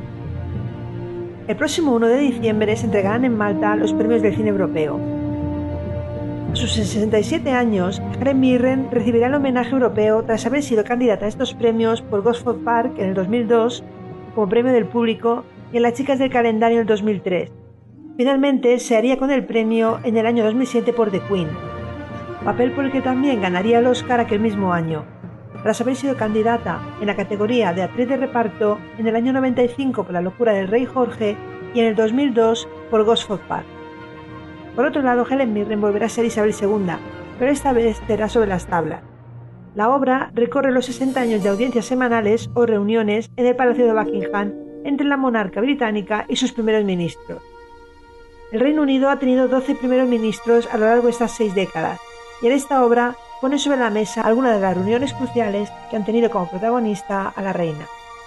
El próximo uno de diciembre se entregarán en Malta los premios del cine europeo. A sus sesenta y siete años, Helen Mirren recibirá el homenaje europeo tras haber sido candidata a estos premios por Gosford Park en el dos mil dos como premio del público y en Las chicas del calendario en el dos mil tres. Finalmente se haría con el premio en el año dos mil siete por The Queen, papel por el que también ganaría el Oscar aquel mismo año, tras haber sido candidata en la categoría de actriz de reparto en el año noventa y cinco por La locura del rey Jorge y en el dos mil dos por Gosford Park. Por otro lado, Helen Mirren volverá a ser Isabel segunda, pero esta vez será sobre las tablas. La obra recorre los sesenta años de audiencias semanales o reuniones en el Palacio de Buckingham entre la monarca británica y sus primeros ministros. El Reino Unido ha tenido doce primeros ministros a lo largo de estas seis décadas, y en esta obra pone sobre la mesa algunas de las reuniones cruciales que han tenido como protagonista a la reina.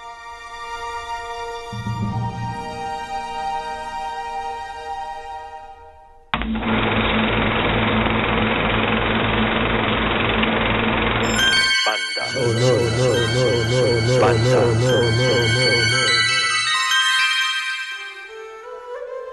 No, no, no, no, no, no, no, no, no.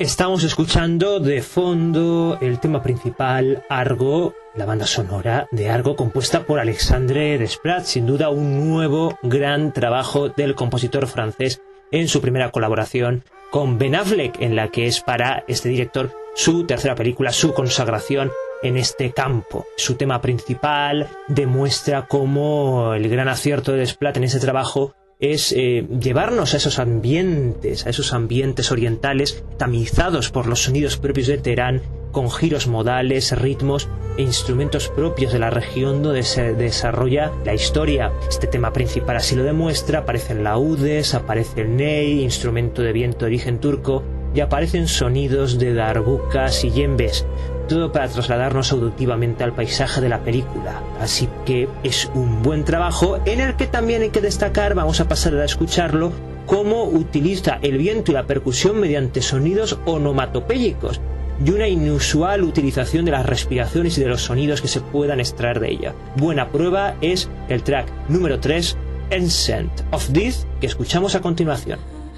Estamos escuchando de fondo el tema principal, Argo, la banda sonora de Argo, compuesta por Alexandre Desplat, sin duda un nuevo gran trabajo del compositor francés en su primera colaboración con Ben Affleck, en la que es para este director su tercera película, su consagración en este campo. Su tema principal demuestra cómo el gran acierto de Desplat en ese trabajo es eh, llevarnos a esos ambientes, a esos ambientes orientales tamizados por los sonidos propios de Teherán, con giros modales, ritmos e instrumentos propios de la región donde se desarrolla la historia. Este tema principal así lo demuestra, aparecen laudes, aparece el ney, instrumento de viento de origen turco, y aparecen sonidos de darbukas y yembes, todo para trasladarnos auditivamente al paisaje de la película. Así que es un buen trabajo en el que también hay que destacar, vamos a pasar a escucharlo, cómo utiliza el viento y la percusión mediante sonidos onomatopéyicos y una inusual utilización de las respiraciones y de los sonidos que se puedan extraer de ella. Buena prueba es el track número tres, Ancient of Death, que escuchamos a continuación.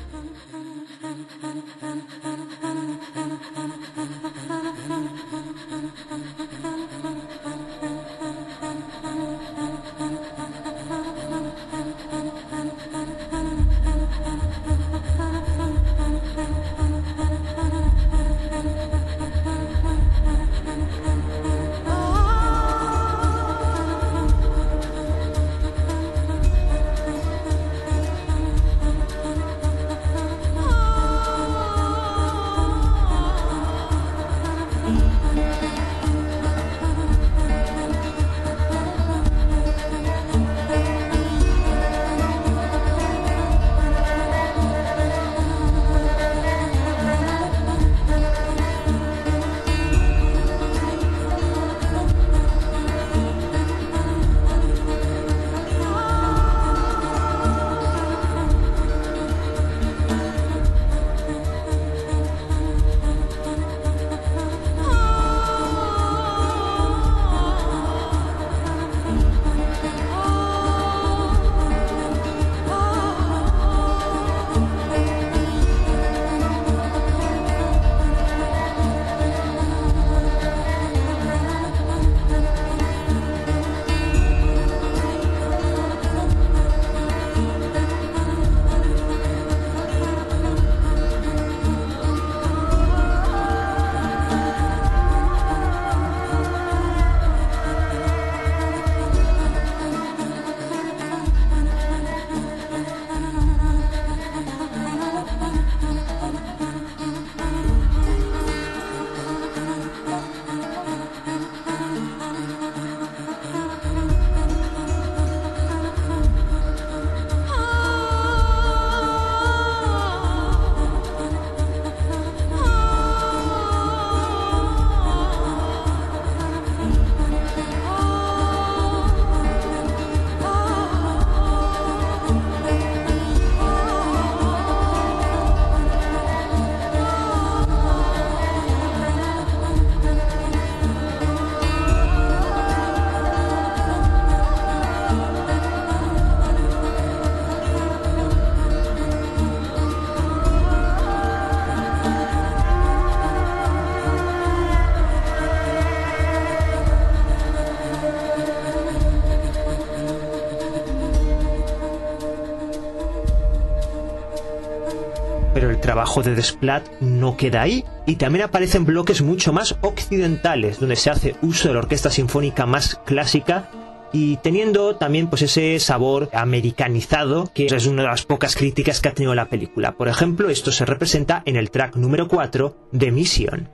Pero el trabajo de Desplat no queda ahí, y también aparecen bloques mucho más occidentales, donde se hace uso de la orquesta sinfónica más clásica y teniendo también pues ese sabor americanizado, que es una de las pocas críticas que ha tenido la película. Por ejemplo, esto se representa en el track número cuatro de Mission.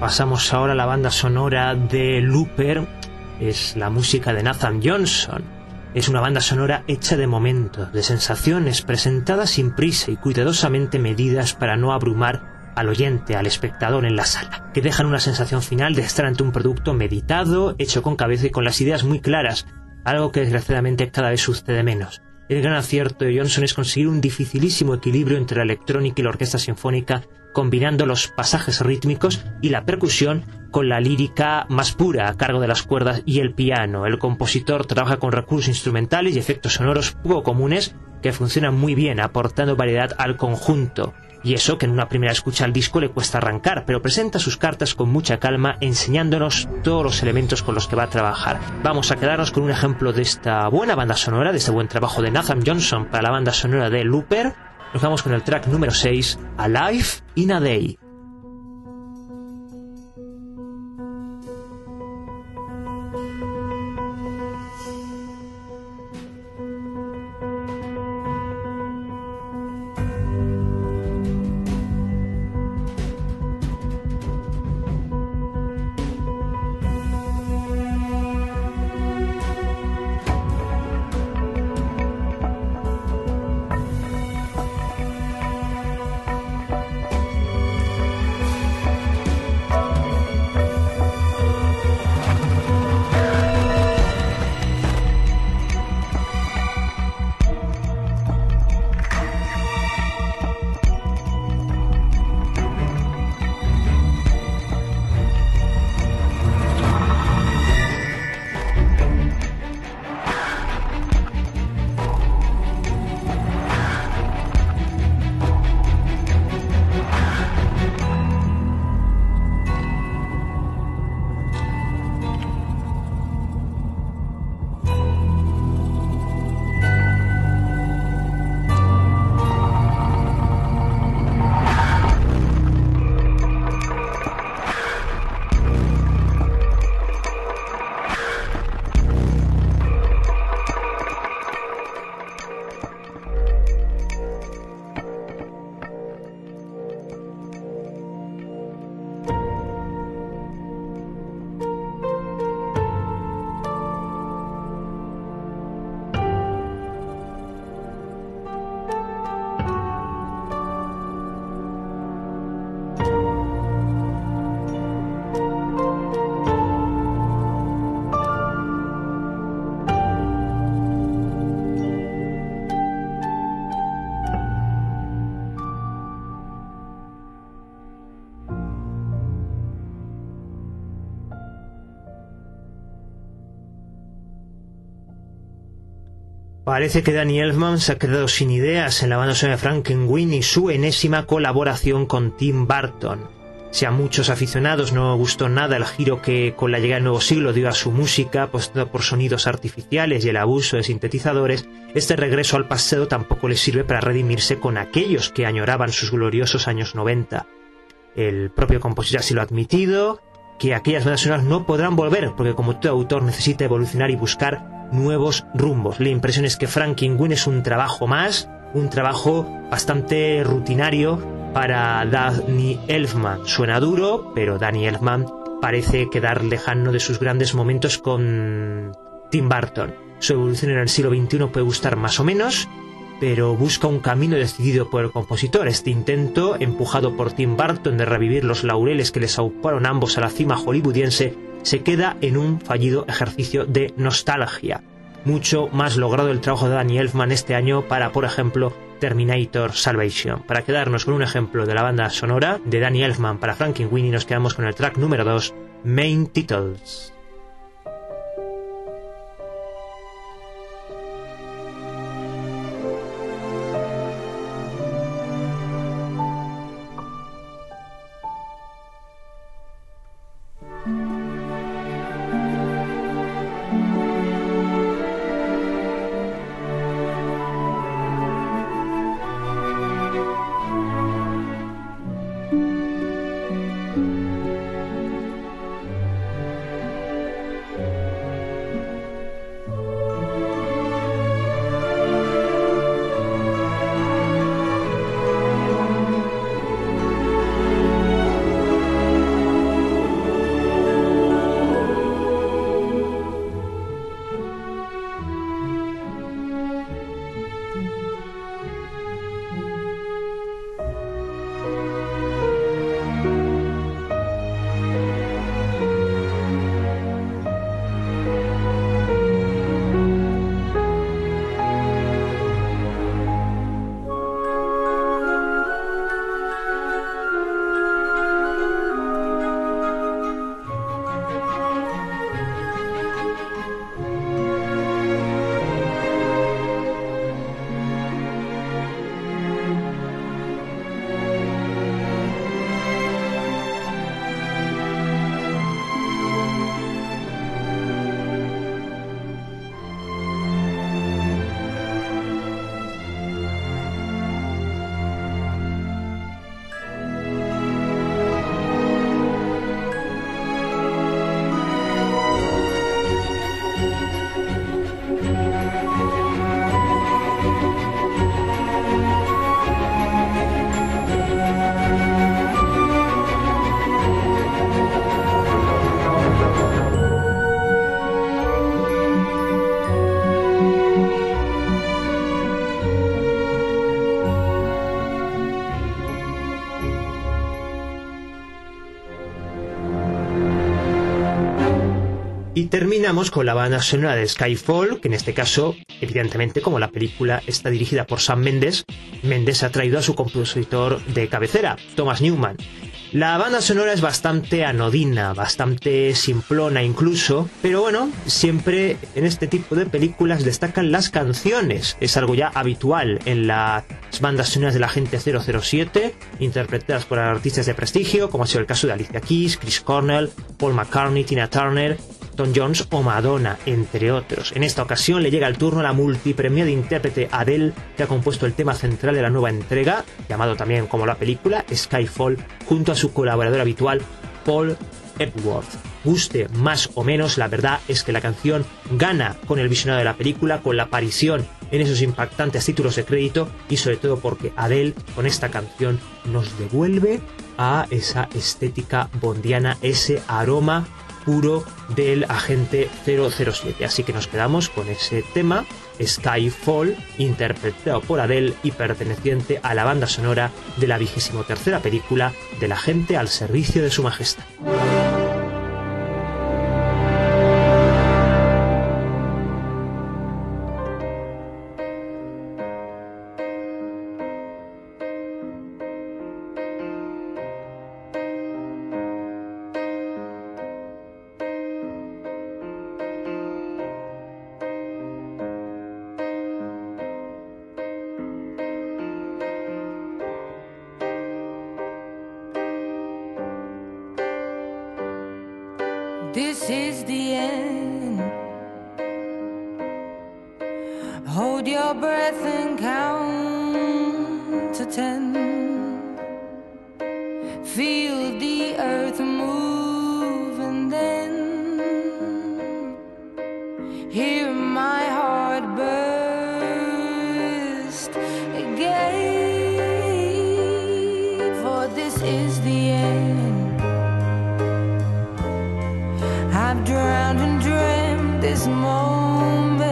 Pasamos ahora a la banda sonora de Looper. Es la música de Nathan Johnson. Es una banda sonora hecha de momentos, de sensaciones presentadas sin prisa y cuidadosamente medidas para no abrumar al oyente, al espectador en la sala, que dejan una sensación final de estar ante un producto meditado, hecho con cabeza y con las ideas muy claras, algo que desgraciadamente cada vez sucede menos. El gran acierto de Johnson es conseguir un dificilísimo equilibrio entre la electrónica y la orquesta sinfónica, combinando los pasajes rítmicos y la percusión con la lírica más pura a cargo de las cuerdas y el piano. El compositor trabaja con recursos instrumentales y efectos sonoros poco comunes que funcionan muy bien, aportando variedad al conjunto. Y eso que en una primera escucha al disco le cuesta arrancar, pero presenta sus cartas con mucha calma, enseñándonos todos los elementos con los que va a trabajar. Vamos a quedarnos con un ejemplo de esta buena banda sonora, de este buen trabajo de Nathan Johnson para la banda sonora de Looper. Nos vamos con el track número seis, Alive in a Day. Parece que Danny Elfman se ha quedado sin ideas en la banda sonora de Frankenweenie y su enésima colaboración con Tim Burton. Si a muchos aficionados no gustó nada el giro que con la llegada del nuevo siglo dio a su música, apostando por sonidos artificiales y el abuso de sintetizadores, este regreso al pasado tampoco les sirve para redimirse con aquellos que añoraban sus gloriosos años noventa. El propio compositor así lo ha admitido, que aquellas bandas sonoras no podrán volver, porque como todo autor necesita evolucionar y buscar nuevos rumbos. La impresión es que Frankenweenie es un trabajo más, un trabajo bastante rutinario para Danny Elfman. Suena duro, pero Danny Elfman parece quedar lejano de sus grandes momentos con Tim Burton. Su evolución en el siglo veintiuno puede gustar más o menos, pero busca un camino decidido por el compositor. Este intento, empujado por Tim Burton de revivir los laureles que les auparon ambos a la cima hollywoodiense, se queda en un fallido ejercicio de nostalgia. Mucho más logrado el trabajo de Danny Elfman este año para, por ejemplo, Terminator Salvation. Para quedarnos con un ejemplo de la banda sonora de Danny Elfman para Frankenweenie, nos quedamos con el track número dos, Main Titles. Y terminamos con la banda sonora de Skyfall, que en este caso, evidentemente, como la película está dirigida por Sam Mendes, Mendes ha traído a su compositor de cabecera, Thomas Newman. La banda sonora es bastante anodina, bastante simplona incluso, pero bueno, siempre en este tipo de películas destacan las canciones. Es algo ya habitual en las bandas sonoras de la Agente cero cero siete, interpretadas por artistas de prestigio, como ha sido el caso de Alicia Keys, Chris Cornell, Paul McCartney, Tina Turner, Tom Jones o Madonna, entre otros. En esta ocasión le llega el turno a la multipremiada intérprete Adele, que ha compuesto el tema central de la nueva entrega, llamado también como la película, Skyfall, junto a su colaborador habitual, Paul Epworth. Guste más o menos, la verdad es que la canción gana con el visionado de la película, con la aparición en esos impactantes títulos de crédito y sobre todo porque Adele con esta canción nos devuelve a esa estética bondiana, ese aroma puro del Agente cero cero siete. Así que nos quedamos con ese tema, Skyfall, interpretado por Adele y perteneciente a la banda sonora de la vigésimo tercera película del Agente al servicio de su majestad. This is the end. Hold your breath and count to ten. Feel the earth move and then hear my heart burst again. For this is the end. I've drowned and dreamt this moment,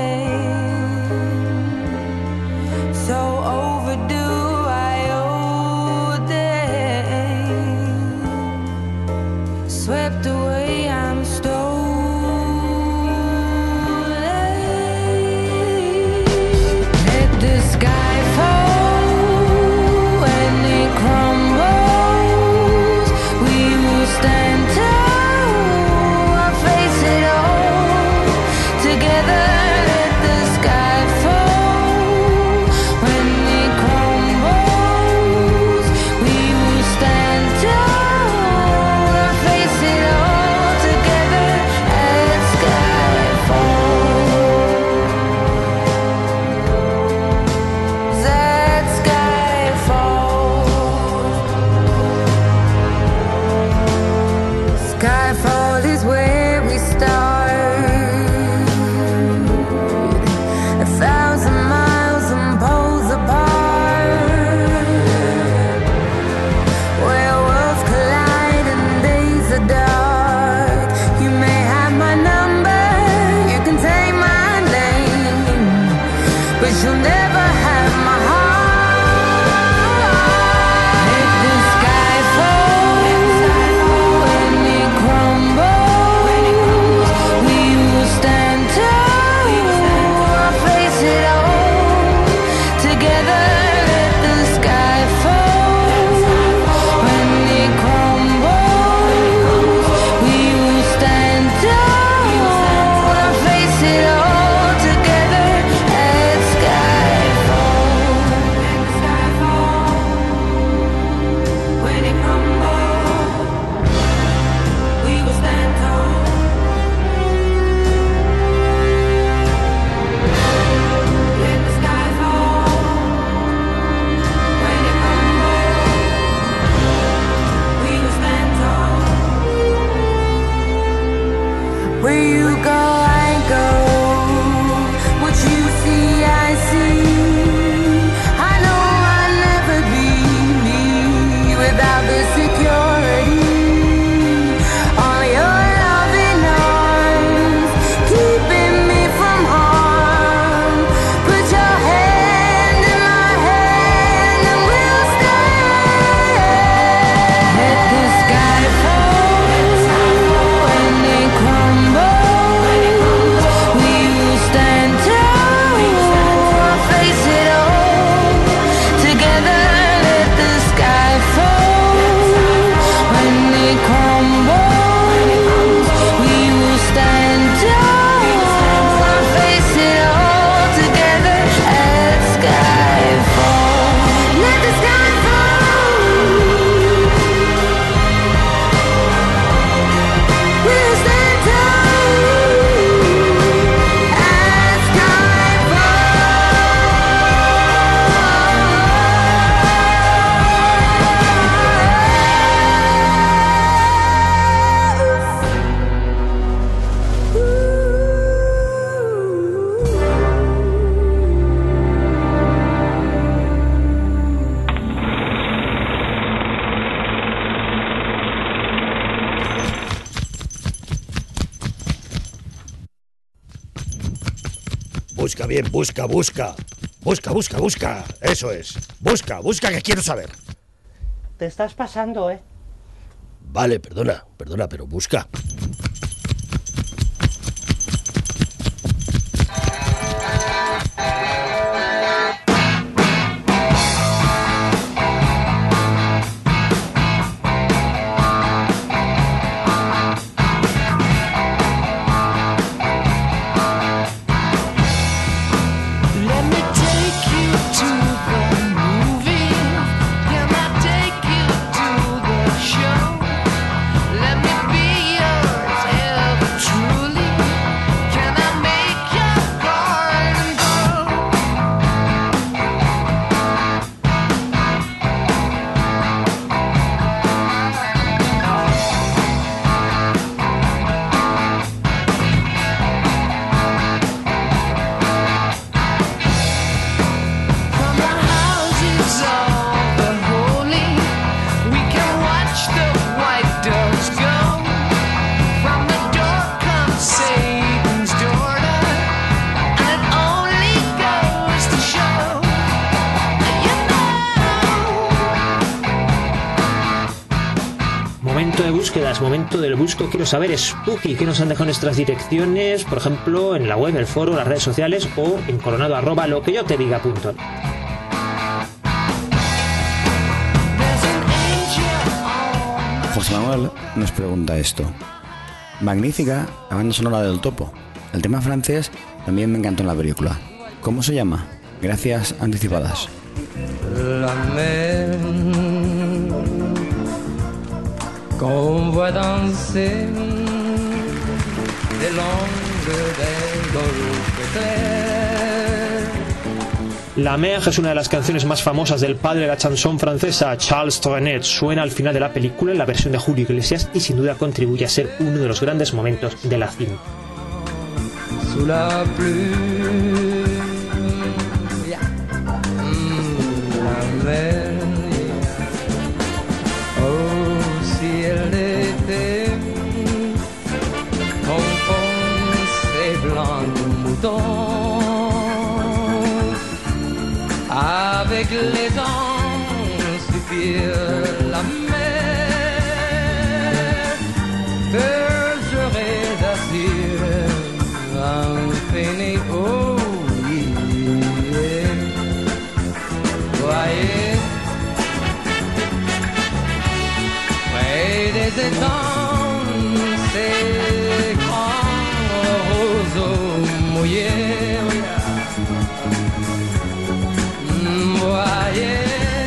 so overdue I owe them. Swept away, I'm stolen. Let the sky fall when it crumbles. We will stand tall. Sky Busca bien, busca, busca. Busca, busca, busca. Eso es. Busca, busca, que quiero saber. Te estás pasando, ¿eh? Vale, perdona, perdona, pero busca. Momento de búsquedas, momento del busco. Quiero saber, Spooky, ¿qué nos han dejado nuestras direcciones? Por ejemplo, en la web, el foro, las redes sociales o en coronado arroba lo que yo te diga punto. José Manuel nos pregunta esto. Magnífica la banda sonora del Topo. El tema francés también me encantó en la película. ¿Cómo se llama? Gracias anticipadas. La mer qu'on voit danser des longues des golfes clairs. La Mer es una de las canciones más famosas del padre de la chanson francesa, Charles Trenet. Suena al final de la película en la versión de Julio Iglesias y sin duda contribuye a ser uno de los grandes momentos de la cinta. Sous la pluie, la mer, oh si elle était enfoncée blanc de mouton, avec les anges soupir la mer, que j'aurais d'assurer infini, oh yeah. Voyez, près des étangs, ces grands roseaux mouillés, voyez.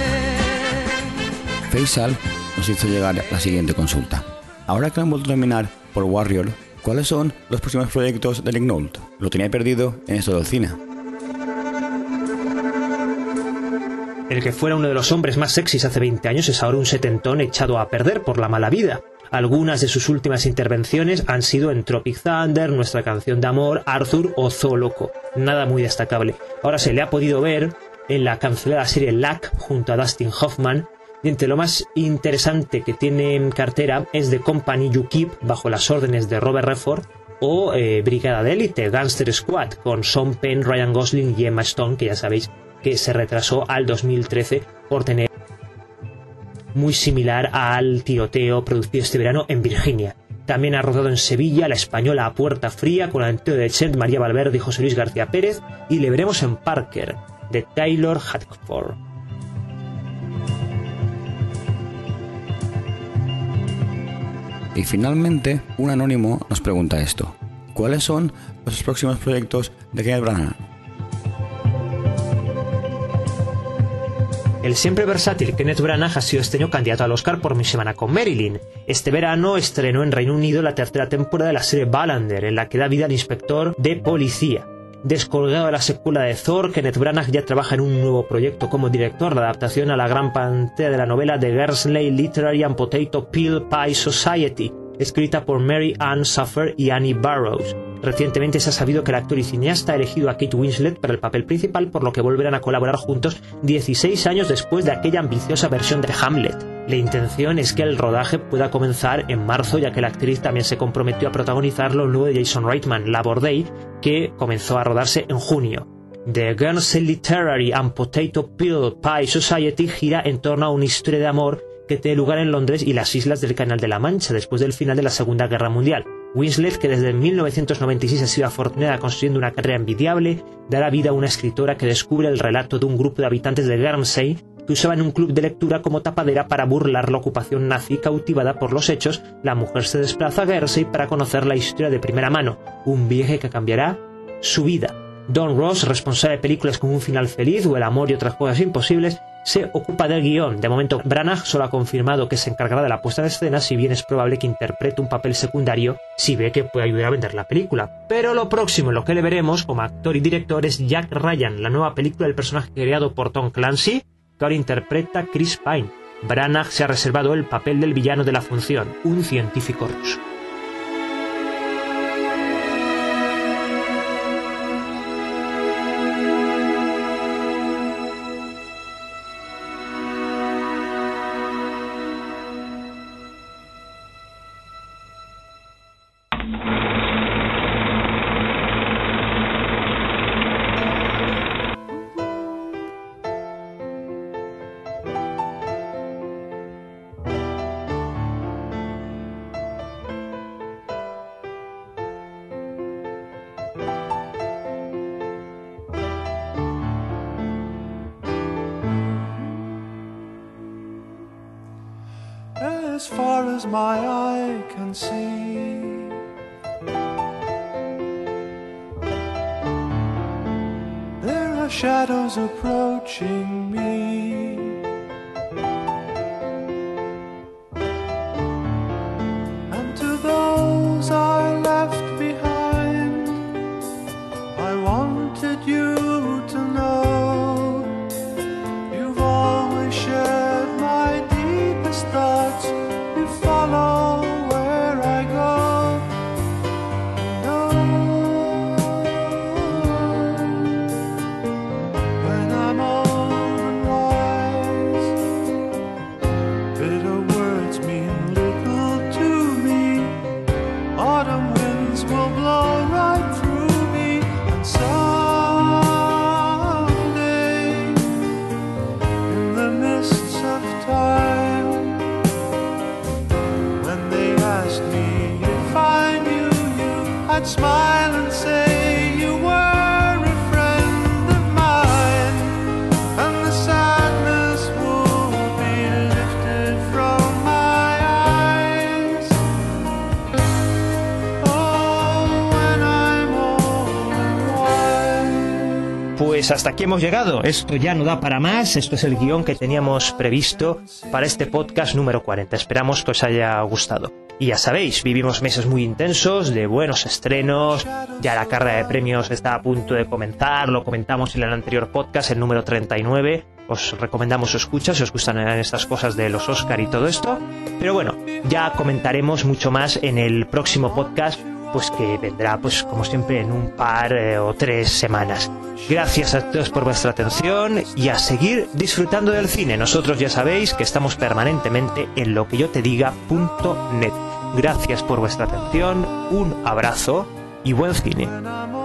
Faisal nos hizo llegar la siguiente consulta. Ahora que han vuelto a terminar por Warrior, ¿cuáles son los próximos proyectos de Nick Nolte? Lo tenía perdido en esto del cine. El que fuera uno de los hombres más sexys hace veinte años es ahora un setentón echado a perder por la mala vida. Algunas de sus últimas intervenciones han sido en Tropic Thunder, Nuestra canción de amor, Arthur o Zoo Loco. Nada muy destacable. Ahora se le ha podido ver en la cancelada serie Luck junto a Dustin Hoffman. Y entre lo más interesante que tiene en cartera es The Company You Keep, bajo las órdenes de Robert Redford, o eh, Brigada de Élite, Gangster Squad, con Sean Penn, Ryan Gosling y Emma Stone, que ya sabéis que se retrasó al dos mil trece por tener muy similar al tiroteo producido este verano en Virginia. También ha rodado en Sevilla la española A Puerta Fría con Antonio de Chent, María Valverde y José Luis García Pérez, y le veremos en Parker, de Taylor Hackford. Y finalmente, un anónimo nos pregunta esto. ¿Cuáles son los próximos proyectos de Kenneth Branagh? El siempre versátil Kenneth Branagh ha sido este año candidato al Oscar por Mi semana con Marilyn. Este verano estrenó en Reino Unido la tercera temporada de la serie Wallander, en la que da vida al inspector de policía. Descolgado de la secuela de Thor, Kenneth Branagh ya trabaja en un nuevo proyecto como director, la adaptación a la gran pantalla de la novela The Gersley Literary and Potato Peel Pie Society, escrita por Mary Ann Suffer y Annie Burroughs. Recientemente se ha sabido que el actor y cineasta ha elegido a Kate Winslet para el papel principal, por lo que volverán a colaborar juntos dieciséis años después de aquella ambiciosa versión de Hamlet. La intención es que el rodaje pueda comenzar en marzo, ya que la actriz también se comprometió a protagonizarlo luego de Jason Reitman, Labor Day, que comenzó a rodarse en junio. The Guernsey Literary and Potato Peel Pie Society gira en torno a una historia de amor que tiene lugar en Londres y las islas del Canal de la Mancha después del final de la Segunda Guerra Mundial. Winslet, que desde mil novecientos noventa y seis ha sido afortunada construyendo una carrera envidiable, dará vida a una escritora que descubre el relato de un grupo de habitantes de Guernsey que usaban un club de lectura como tapadera para burlar la ocupación nazi. Cautivada por los hechos, la mujer se desplaza a Guernsey para conocer la historia de primera mano, un viaje que cambiará su vida. Don Ross, responsable de películas con un final feliz o El amor y otras cosas imposibles, se ocupa del guión. De momento, Branagh solo ha confirmado que se encargará de la puesta en escena, si bien es probable que interprete un papel secundario si ve que puede ayudar a vender la película. Pero lo próximo en lo que le veremos como actor y director es Jack Ryan, la nueva película del personaje creado por Tom Clancy, que ahora interpreta Chris Pine. Branagh se ha reservado el papel del villano de la función, un científico ruso. As far as my eye can see, there are shadows approaching me. And to those I left behind, I wanted you to know you've always shared my deepest thoughts. You follow where I go. No, when I'm old and wise, bitter words mean little to me. Autumn winds will blow right through me, and someday, in the mists of time, I'd smile and say you were a friend of mine, and the sadness would be lifted from my eyes. Oh, when I'm old and wise. Pues hasta aquí hemos llegado. Esto ya no da para más. Esto es el guión que teníamos previsto para este podcast número cuarenta. Esperamos que os haya gustado. Y ya sabéis, vivimos meses muy intensos, de buenos estrenos, ya la carrera de premios está a punto de comenzar, lo comentamos en el anterior podcast, el número treinta y nueve, os recomendamos su escucha si os gustan estas cosas de los Oscar y todo esto, pero bueno, ya comentaremos mucho más en el próximo podcast, pues que vendrá, pues como siempre, en un par eh, o tres semanas. Gracias a todos por vuestra atención y a seguir disfrutando del cine. Nosotros ya sabéis que estamos permanentemente en lo que yo te diga punto net. Gracias por vuestra atención, un abrazo y buen cine.